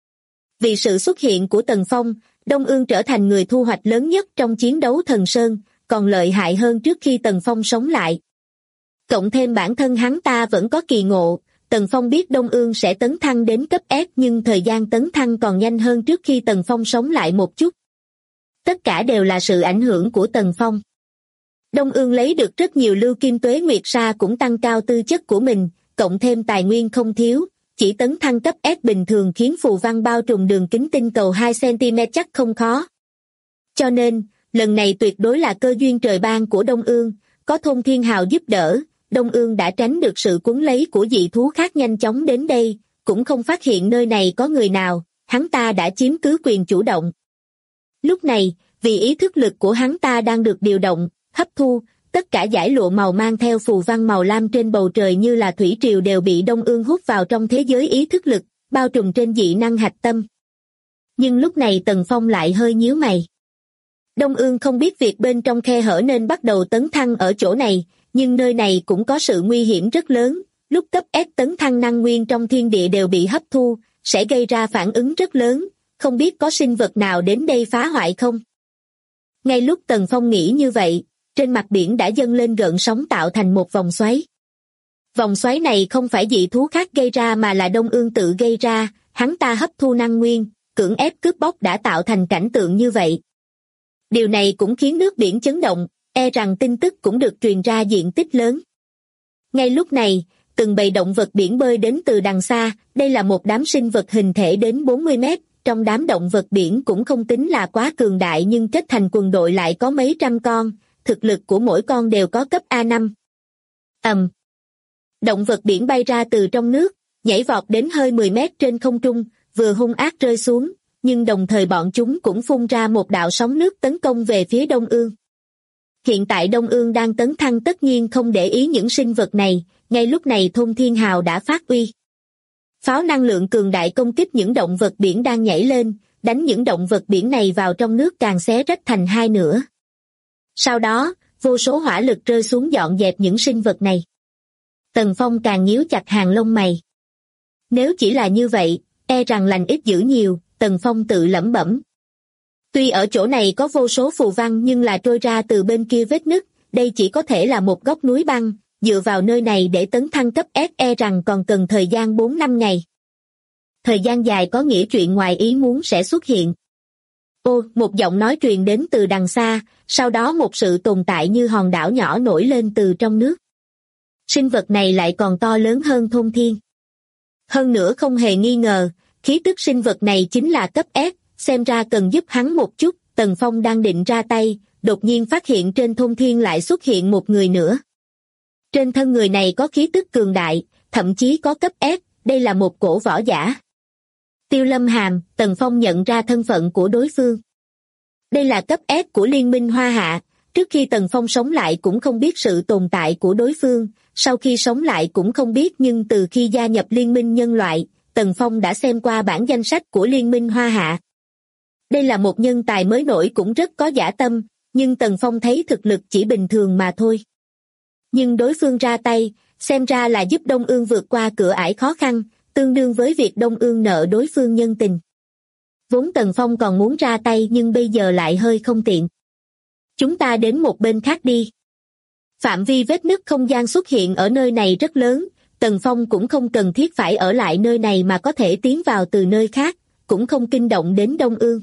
Vì sự xuất hiện của Tần Phong, Đông Ương trở thành người thu hoạch lớn nhất trong chiến đấu Thần Sơn, còn lợi hại hơn trước khi Tần Phong sống lại. Cộng thêm bản thân hắn ta vẫn có kỳ ngộ, Tần Phong biết Đông Ương sẽ tấn thăng đến cấp S nhưng thời gian tấn thăng còn nhanh hơn trước khi Tần Phong sống lại một chút. Tất cả đều là sự ảnh hưởng của Tần Phong. Đông Ương lấy được rất nhiều lưu kim tuế nguyệt sa cũng tăng cao tư chất của mình, cộng thêm tài nguyên không thiếu, chỉ tấn thăng cấp S bình thường khiến phù văn bao trùm đường kính tinh cầu 2 cm chắc không khó. Cho nên, lần này tuyệt đối là cơ duyên trời ban của Đông Ương, có Thôn Thiên Hào giúp đỡ, Đông Ương đã tránh được sự cuốn lấy của dị thú khác nhanh chóng đến đây, cũng không phát hiện nơi này có người nào, hắn ta đã chiếm cứ quyền chủ động. Lúc này, vì ý thức lực của hắn ta đang được điều động, hấp thu, tất cả dải lụa màu mang theo phù văn màu lam trên bầu trời như là thủy triều đều bị Đông Ương hút vào trong thế giới ý thức lực, bao trùm trên dị năng hạch tâm. Nhưng lúc này Tần Phong lại hơi nhíu mày. Đông Ương không biết việc bên trong khe hở nên bắt đầu tấn thăng ở chỗ này, nhưng nơi này cũng có sự nguy hiểm rất lớn, lúc cấp S tấn thăng năng nguyên trong thiên địa đều bị hấp thu, sẽ gây ra phản ứng rất lớn, không biết có sinh vật nào đến đây phá hoại không. Ngay lúc Tần Phong nghĩ như vậy, trên mặt biển đã dâng lên gợn sóng tạo thành một vòng xoáy. Vòng xoáy này không phải dị thú khác gây ra mà là Đông Ương tự gây ra, hắn ta hấp thu năng nguyên, cưỡng ép cướp bóc đã tạo thành cảnh tượng như vậy. Điều này cũng khiến nước biển chấn động, e rằng tin tức cũng được truyền ra diện tích lớn. Ngay lúc này, từng bầy động vật biển bơi đến từ đằng xa, đây là một đám sinh vật hình thể đến 40 mét, trong đám động vật biển cũng không tính là quá cường đại nhưng kết thành quần đội lại có mấy trăm con, thực lực của mỗi con đều có cấp A5. Động vật biển bay ra từ trong nước, nhảy vọt đến hơi 10 mét trên không trung, vừa hung ác rơi xuống, nhưng đồng thời bọn chúng cũng phun ra một đạo sóng nước tấn công về phía Đông Ương. Hiện tại Đông Ương đang tấn thăng tất nhiên không để ý những sinh vật này, ngay lúc này Thôn Thiên Hào đã phát uy. Pháo năng lượng cường đại công kích những động vật biển đang nhảy lên, đánh những động vật biển này vào trong nước càng xé rách thành hai nửa. Sau đó, vô số hỏa lực rơi xuống dọn dẹp những sinh vật này. Tần Phong càng nhíu chặt hàng lông mày. Nếu chỉ là như vậy, e rằng lành ít dữ nhiều, Tần Phong tự lẩm bẩm. Tuy ở chỗ này có vô số phù văn nhưng là trôi ra từ bên kia vết nứt, đây chỉ có thể là một góc núi băng, dựa vào nơi này để tấn thăng cấp S e rằng còn cần thời gian 4-5 ngày. Thời gian dài có nghĩa chuyện ngoài ý muốn sẽ xuất hiện. Ô, một giọng nói truyền đến từ đằng xa, sau đó một sự tồn tại như hòn đảo nhỏ nổi lên từ trong nước. Sinh vật này lại còn to lớn hơn Thôn Thiên. Hơn nữa không hề nghi ngờ, khí tức sinh vật này chính là cấp S, xem ra cần giúp hắn một chút. Tần Phong đang định ra tay, đột nhiên phát hiện trên Thôn Thiên lại xuất hiện một người nữa. Trên thân người này có khí tức cường đại, thậm chí có cấp S, đây là một cổ võ giả. Tiêu Lâm Hàm, Tần Phong nhận ra thân phận của đối phương. Đây là cấp S của Liên minh Hoa Hạ, trước khi Tần Phong sống lại cũng không biết sự tồn tại của đối phương, sau khi sống lại cũng không biết, nhưng từ khi gia nhập Liên minh Nhân loại, Tần Phong đã xem qua bản danh sách của Liên minh Hoa Hạ. Đây là một nhân tài mới nổi cũng rất có dã tâm, nhưng Tần Phong thấy thực lực chỉ bình thường mà thôi. Nhưng đối phương ra tay, xem ra là giúp Đông Ương vượt qua cửa ải khó khăn, tương đương với việc Đông Ương nợ đối phương nhân tình. Vốn Tần Phong còn muốn ra tay nhưng bây giờ lại hơi không tiện. Chúng ta đến một bên khác đi. Phạm vi vết nứt không gian xuất hiện ở nơi này rất lớn, Tần Phong cũng không cần thiết phải ở lại nơi này mà có thể tiến vào từ nơi khác, cũng không kinh động đến Đông Ương.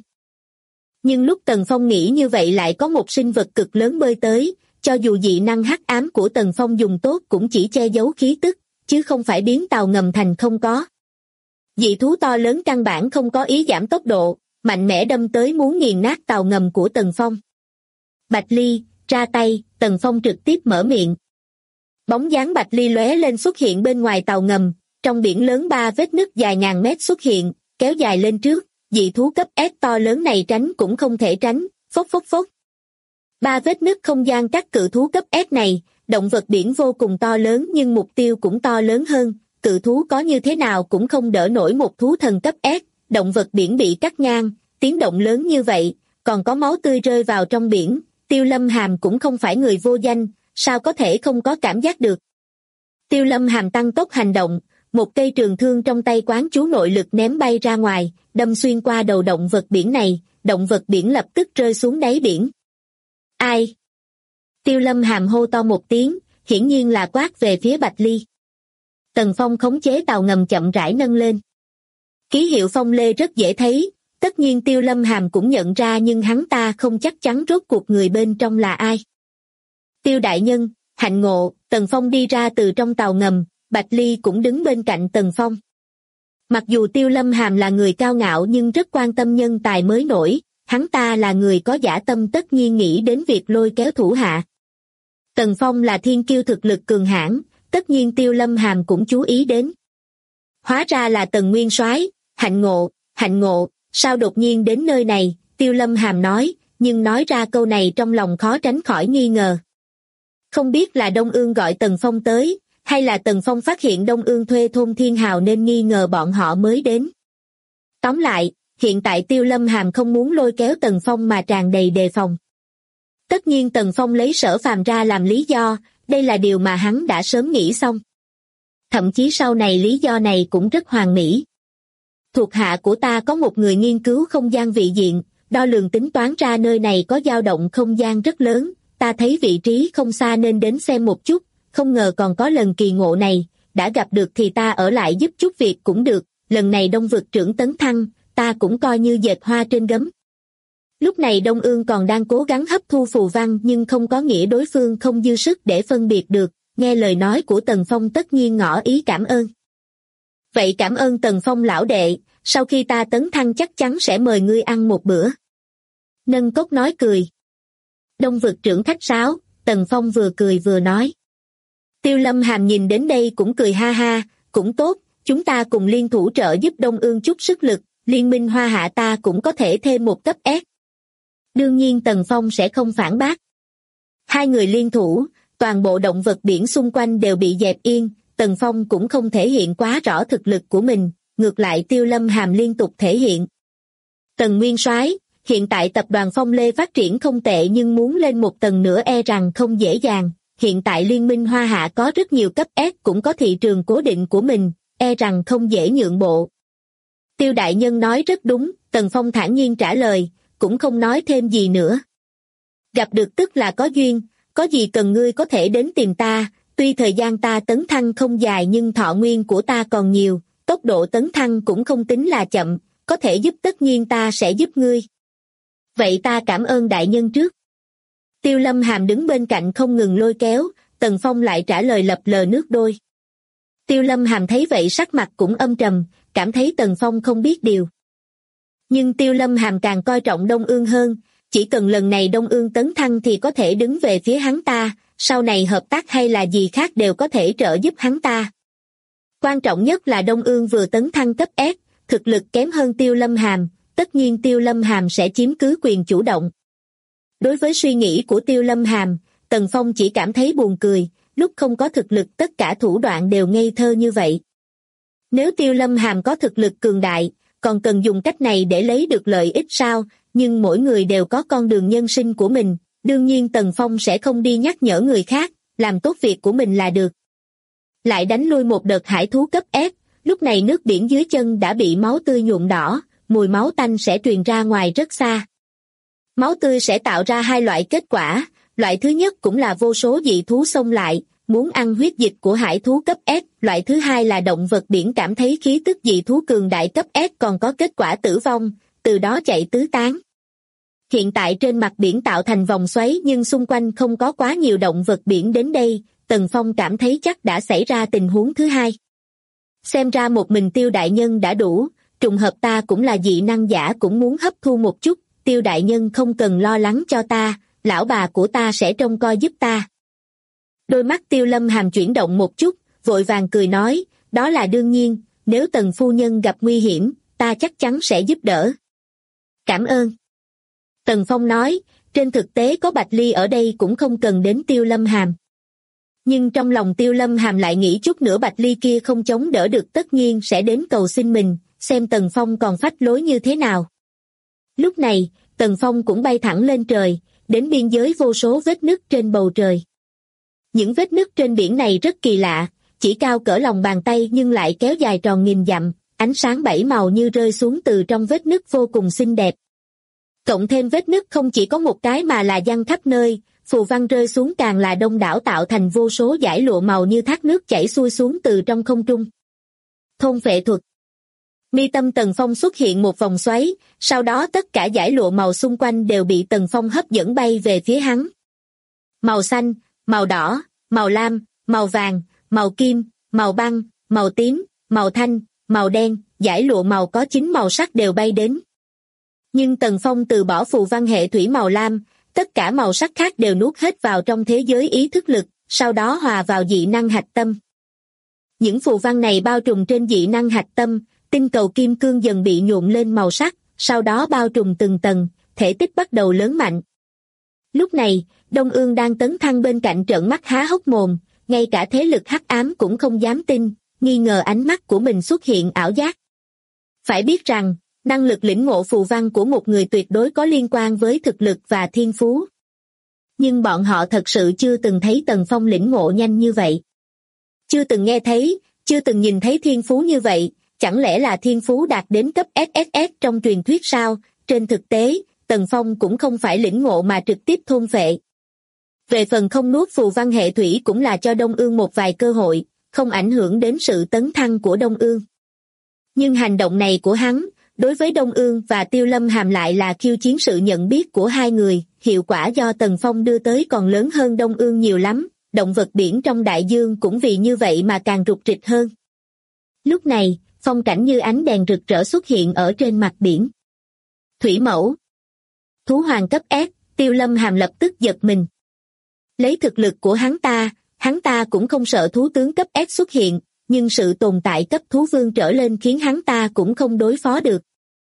Nhưng lúc Tần Phong nghĩ như vậy lại có một sinh vật cực lớn bơi tới, cho dù dị năng hắc ám của Tần Phong dùng tốt cũng chỉ che giấu khí tức, chứ không phải biến tàu ngầm thành không có. Dị thú to lớn căn bản không có ý giảm tốc độ, mạnh mẽ đâm tới muốn nghiền nát tàu ngầm của Tần Phong. Bạch Ly, ra tay, Tần Phong trực tiếp mở miệng. Bóng dáng Bạch Ly lóe lên xuất hiện bên ngoài tàu ngầm, trong biển lớn 3 vết nứt dài ngàn mét xuất hiện, kéo dài lên trước, dị thú cấp S to lớn này tránh cũng không thể tránh, phốc phốc phốc. 3 vết nứt không gian các cự thú cấp S này, động vật biển vô cùng to lớn nhưng mục tiêu cũng to lớn hơn, cự thú có như thế nào cũng không đỡ nổi một thú thần cấp S, động vật biển bị cắt ngang, tiếng động lớn như vậy, còn có máu tươi rơi vào trong biển, Tiêu Lâm Hàm cũng không phải người vô danh, sao có thể không có cảm giác được. Tiêu Lâm Hàm tăng tốc hành động, một cây trường thương trong tay quán chú nội lực ném bay ra ngoài, đâm xuyên qua đầu động vật biển này, động vật biển lập tức rơi xuống đáy biển. Ai? Tiêu Lâm Hàm hô to một tiếng, hiển nhiên là quát về phía Bạch Ly. Tần Phong khống chế tàu ngầm chậm rãi nâng lên. Ký hiệu phong lê rất dễ thấy, tất nhiên Tiêu Lâm Hàm cũng nhận ra nhưng hắn ta không chắc chắn rốt cuộc người bên trong là ai. Tiêu đại nhân, hạnh ngộ, Tần Phong đi ra từ trong tàu ngầm, Bạch Ly cũng đứng bên cạnh Tần Phong. Mặc dù Tiêu Lâm Hàm là người cao ngạo nhưng rất quan tâm nhân tài mới nổi, hắn ta là người có dã tâm tất nhiên nghĩ đến việc lôi kéo thủ hạ. Tần Phong là thiên kiêu thực lực cường hãn, tất nhiên Tiêu Lâm Hàm cũng chú ý đến. Hóa ra là Tần Nguyên Soái, hạnh ngộ, sao đột nhiên đến nơi này, Tiêu Lâm Hàm nói, nhưng nói ra câu này trong lòng khó tránh khỏi nghi ngờ. Không biết là Đông Ương gọi Tần Phong tới, hay là Tần Phong phát hiện Đông Ương thuê Thôn Thiên Hào nên nghi ngờ bọn họ mới đến. Tóm lại, hiện tại Tiêu Lâm Hàm không muốn lôi kéo Tần Phong mà tràn đầy đề phòng. Tất nhiên Tần Phong lấy Sở Phàm ra làm lý do, đây là điều mà hắn đã sớm nghĩ xong. Thậm chí sau này lý do này cũng rất hoàn mỹ. Thuộc hạ của ta có một người nghiên cứu không gian vị diện, đo lường tính toán ra nơi này có dao động không gian rất lớn, ta thấy vị trí không xa nên đến xem một chút, không ngờ còn có lần kỳ ngộ này, đã gặp được thì ta ở lại giúp chút việc cũng được, lần này Đông vực trưởng tấn thăng, ta cũng coi như dệt hoa trên gấm. Lúc này Đông Ương còn đang cố gắng hấp thu phù văn nhưng không có nghĩa đối phương không dư sức để phân biệt được, nghe lời nói của Tần Phong tất nhiên ngỏ ý cảm ơn. Vậy cảm ơn Tần Phong lão đệ, sau khi ta tấn thăng chắc chắn sẽ mời ngươi ăn một bữa. Nâng cốc nói cười. Đông vực trưởng khách sáo, Tần Phong vừa cười vừa nói. Tiêu Lâm Hàm nhìn đến đây cũng cười ha ha, cũng tốt, chúng ta cùng liên thủ trợ giúp Đông Ương chút sức lực, Liên minh Hoa Hạ ta cũng có thể thêm một cấp S. Đương nhiên Tần Phong sẽ không phản bác. Hai người liên thủ, toàn bộ động vật biển xung quanh đều bị dẹp yên, Tần Phong cũng không thể hiện quá rõ thực lực của mình, ngược lại Tiêu Lâm Hàm liên tục thể hiện. Tần Nguyên Soái, hiện tại tập đoàn Phong Lê phát triển không tệ nhưng muốn lên một tầng nữa e rằng không dễ dàng, hiện tại Liên minh Hoa Hạ có rất nhiều cấp S cũng có thị trường cố định của mình, e rằng không dễ nhượng bộ. Tiêu đại nhân nói rất đúng, Tần Phong thản nhiên trả lời, cũng không nói thêm gì nữa. Gặp được tức là có duyên, có gì cần ngươi có thể đến tìm ta, tuy thời gian ta tấn thăng không dài nhưng thọ nguyên của ta còn nhiều, tốc độ tấn thăng cũng không tính là chậm, có thể giúp tất nhiên ta sẽ giúp ngươi. Vậy ta cảm ơn đại nhân trước. Tiêu Lâm Hàm đứng bên cạnh không ngừng lôi kéo, Tần Phong lại trả lời lập lờ nước đôi. Tiêu Lâm Hàm thấy vậy sắc mặt cũng âm trầm, cảm thấy Tần Phong không biết điều. Nhưng Tiêu Lâm Hàm càng coi trọng Đông Ương hơn, chỉ cần lần này Đông Ương tấn thăng thì có thể đứng về phía hắn ta, sau này hợp tác hay là gì khác đều có thể trợ giúp hắn ta. Quan trọng nhất là Đông Ương vừa tấn thăng cấp S, thực lực kém hơn Tiêu Lâm Hàm, tất nhiên Tiêu Lâm Hàm sẽ chiếm cứ quyền chủ động. Đối với suy nghĩ của Tiêu Lâm Hàm, Tần Phong chỉ cảm thấy buồn cười, lúc không có thực lực tất cả thủ đoạn đều ngây thơ như vậy. Nếu Tiêu Lâm Hàm có thực lực cường đại, còn cần dùng cách này để lấy được lợi ích sao, nhưng mỗi người đều có con đường nhân sinh của mình, đương nhiên Tần Phong sẽ không đi nhắc nhở người khác, làm tốt việc của mình là được. Lại đánh lui một đợt hải thú cấp S, lúc này nước biển dưới chân đã bị máu tươi nhuộm đỏ, mùi máu tanh sẽ truyền ra ngoài rất xa. Máu tươi sẽ tạo ra hai loại kết quả, loại thứ nhất cũng là vô số dị thú xông lại, muốn ăn huyết dịch của hải thú cấp S, loại thứ hai là động vật biển cảm thấy khí tức dị thú cường đại cấp S còn có kết quả tử vong, từ đó chạy tứ tán. Hiện tại trên mặt biển tạo thành vòng xoáy nhưng xung quanh không có quá nhiều động vật biển đến đây, Tần Phong cảm thấy chắc đã xảy ra tình huống thứ hai. Xem ra một mình Tiêu đại nhân đã đủ, trùng hợp ta cũng là dị năng giả cũng muốn hấp thu một chút, Tiêu đại nhân không cần lo lắng cho ta, lão bà của ta sẽ trông coi giúp ta. Đôi mắt Tiêu Lâm Hàm chuyển động một chút, vội vàng cười nói, đó là đương nhiên, nếu Tần phu nhân gặp nguy hiểm, ta chắc chắn sẽ giúp đỡ. Cảm ơn. Tần Phong nói, trên thực tế có Bạch Ly ở đây cũng không cần đến Tiêu Lâm Hàm. Nhưng trong lòng Tiêu Lâm Hàm lại nghĩ chút nữa Bạch Ly kia không chống đỡ được tất nhiên sẽ đến cầu xin mình, xem Tần Phong còn phách lối như thế nào. Lúc này, Tần Phong cũng bay thẳng lên trời, đến biên giới vô số vết nứt trên bầu trời. Những vết nứt trên biển này rất kỳ lạ, chỉ cao cỡ lòng bàn tay nhưng lại kéo dài tròn nghìn dặm, ánh sáng bảy màu như rơi xuống từ trong vết nứt vô cùng xinh đẹp. Cộng thêm vết nứt không chỉ có một cái mà là giăng khắp nơi, phù văn rơi xuống càng là đông đảo tạo thành vô số dải lụa màu như thác nước chảy xuôi xuống từ trong không trung. Thôn phệ thuật. Mi tâm Tần Phong xuất hiện một vòng xoáy, sau đó tất cả dải lụa màu xung quanh đều bị Tần Phong hấp dẫn bay về phía hắn. Màu xanh, màu đỏ, màu lam, màu vàng, màu kim, màu băng, màu tím, màu thanh, màu đen, dải lụa màu có 9 màu sắc đều bay đến. Nhưng Tần Phong từ bỏ phù văn hệ thủy màu lam, tất cả màu sắc khác đều nuốt hết vào trong thế giới ý thức lực, sau đó hòa vào dị năng hạch tâm. Những phù văn này bao trùm trên dị năng hạch tâm, tinh cầu kim cương dần bị nhuộm lên màu sắc, sau đó bao trùm từng tầng, thể tích bắt đầu lớn mạnh. Lúc này, Đông Ương đang tấn thăng bên cạnh trợn mắt há hốc mồm, ngay cả thế lực hắc ám cũng không dám tin, nghi ngờ ánh mắt của mình xuất hiện ảo giác. Phải biết rằng, năng lực lĩnh ngộ phù văn của một người tuyệt đối có liên quan với thực lực và thiên phú. Nhưng bọn họ thật sự chưa từng thấy Tần Phong lĩnh ngộ nhanh như vậy. Chưa từng nghe thấy, chưa từng nhìn thấy thiên phú như vậy, chẳng lẽ là thiên phú đạt đến cấp SSS trong truyền thuyết sao? Trên thực tế, Tần Phong cũng không phải lĩnh ngộ mà trực tiếp thôn phệ. Về phần không nuốt phù văn hệ thủy cũng là cho Đông Ương một vài cơ hội, không ảnh hưởng đến sự tấn thăng của Đông Ương. Nhưng hành động này của hắn, đối với Đông Ương và Tiêu Lâm Hàm lại là khiêu chiến sự nhận biết của hai người, hiệu quả do Tần Phong đưa tới còn lớn hơn Đông Ương nhiều lắm, động vật biển trong đại dương cũng vì như vậy mà càng rục rịch hơn. Lúc này, phong cảnh như ánh đèn rực rỡ xuất hiện ở trên mặt biển. Thủy mẫu. Thú hoàng cấp S, Tiêu Lâm Hàm lập tức giật mình. Lấy thực lực của hắn ta cũng không sợ thú tướng cấp S xuất hiện, nhưng sự tồn tại cấp thú vương trở lên khiến hắn ta cũng không đối phó được.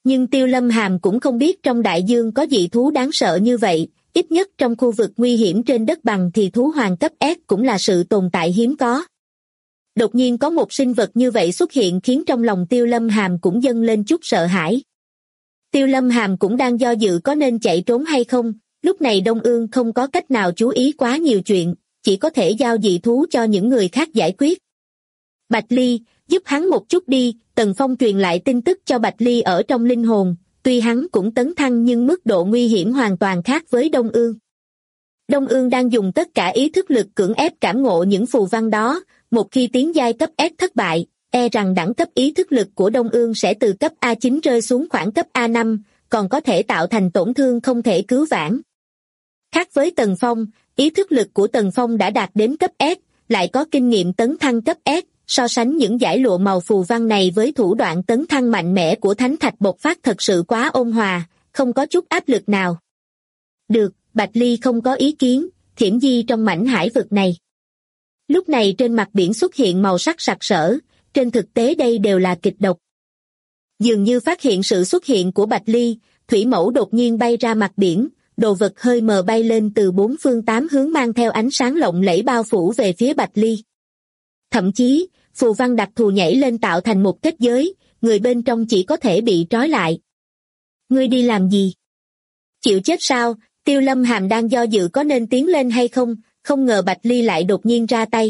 Nhưng Tiêu Lâm Hàm cũng không biết trong đại dương có dị thú đáng sợ như vậy, ít nhất trong khu vực nguy hiểm trên đất bằng thì thú hoàng cấp S cũng là sự tồn tại hiếm có. Đột nhiên có một sinh vật như vậy xuất hiện khiến trong lòng Tiêu Lâm Hàm cũng dâng lên chút sợ hãi. Tiêu Lâm Hàm cũng đang do dự có nên chạy trốn hay không, lúc này Đông Ương không có cách nào chú ý quá nhiều chuyện, chỉ có thể giao dị thú cho những người khác giải quyết. Bạch Ly, giúp hắn một chút đi, Tần Phong truyền lại tin tức cho Bạch Ly ở trong linh hồn, tuy hắn cũng tấn thăng nhưng mức độ nguy hiểm hoàn toàn khác với Đông Ương. Đông Ương đang dùng tất cả ý thức lực cưỡng ép cảm ngộ những phù văn đó, một khi tiến giai cấp S thất bại, e rằng đẳng cấp ý thức lực của Đông Ương sẽ từ cấp A9 rơi xuống khoảng cấp A5, còn có thể tạo thành tổn thương không thể cứu vãn. Khác với Tần Phong, ý thức lực của Tần Phong đã đạt đến cấp S, lại có kinh nghiệm tấn thăng cấp S, so sánh những dải lụa màu phù văn này với thủ đoạn tấn thăng mạnh mẽ của Thánh Thạch bộc phát thật sự quá ôn hòa, không có chút áp lực nào. Được, Bạch Ly không có ý kiến, thiểm di trong mảnh hải vực này. Lúc này trên mặt biển xuất hiện màu sắc sặc sỡ, trên thực tế đây đều là kịch độc. Dường như phát hiện sự xuất hiện của Bạch Ly, thủy mẫu đột nhiên bay ra mặt biển, đồ vật hơi mờ bay lên từ bốn phương tám hướng mang theo ánh sáng lộng lẫy bao phủ về phía Bạch Ly. Thậm chí, phù văn đặc thù nhảy lên tạo thành một kết giới, người bên trong chỉ có thể bị trói lại. Ngươi đi làm gì? Chịu chết sao? Tiêu Lâm Hàm đang do dự có nên tiến lên hay không, không ngờ Bạch Ly lại đột nhiên ra tay.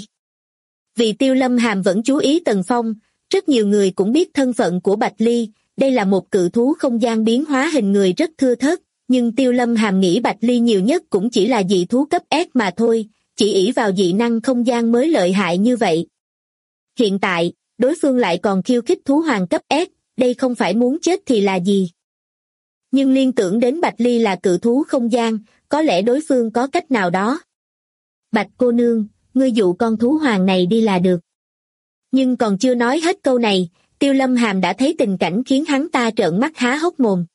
Vì Tiêu Lâm Hàm vẫn chú ý Tần Phong, rất nhiều người cũng biết thân phận của Bạch Ly, đây là một cự thú không gian biến hóa hình người rất thưa thớt, nhưng Tiêu Lâm Hàm nghĩ Bạch Ly nhiều nhất cũng chỉ là dị thú cấp S mà thôi, chỉ ỷ vào dị năng không gian mới lợi hại như vậy. Hiện tại, đối phương lại còn khiêu khích thú hoàng cấp S, đây không phải muốn chết thì là gì. Nhưng liên tưởng đến Bạch Ly là cự thú không gian, có lẽ đối phương có cách nào đó. Bạch cô nương, ngươi dụ con thú hoàng này đi là được. Nhưng còn chưa nói hết câu này, Tiêu Lâm Hàm đã thấy tình cảnh khiến hắn ta trợn mắt há hốc mồm.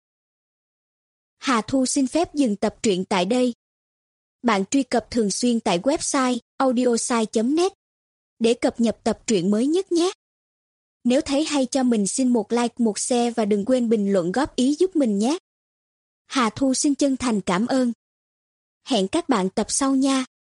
Hà Thu xin phép dừng tập truyện tại đây. Bạn truy cập thường xuyên tại website audiosai.net để cập nhật tập truyện mới nhất nhé. Nếu thấy hay cho mình xin một like, một share và đừng quên bình luận góp ý giúp mình nhé. Hà Thu xin chân thành cảm ơn. Hẹn các bạn tập sau nha.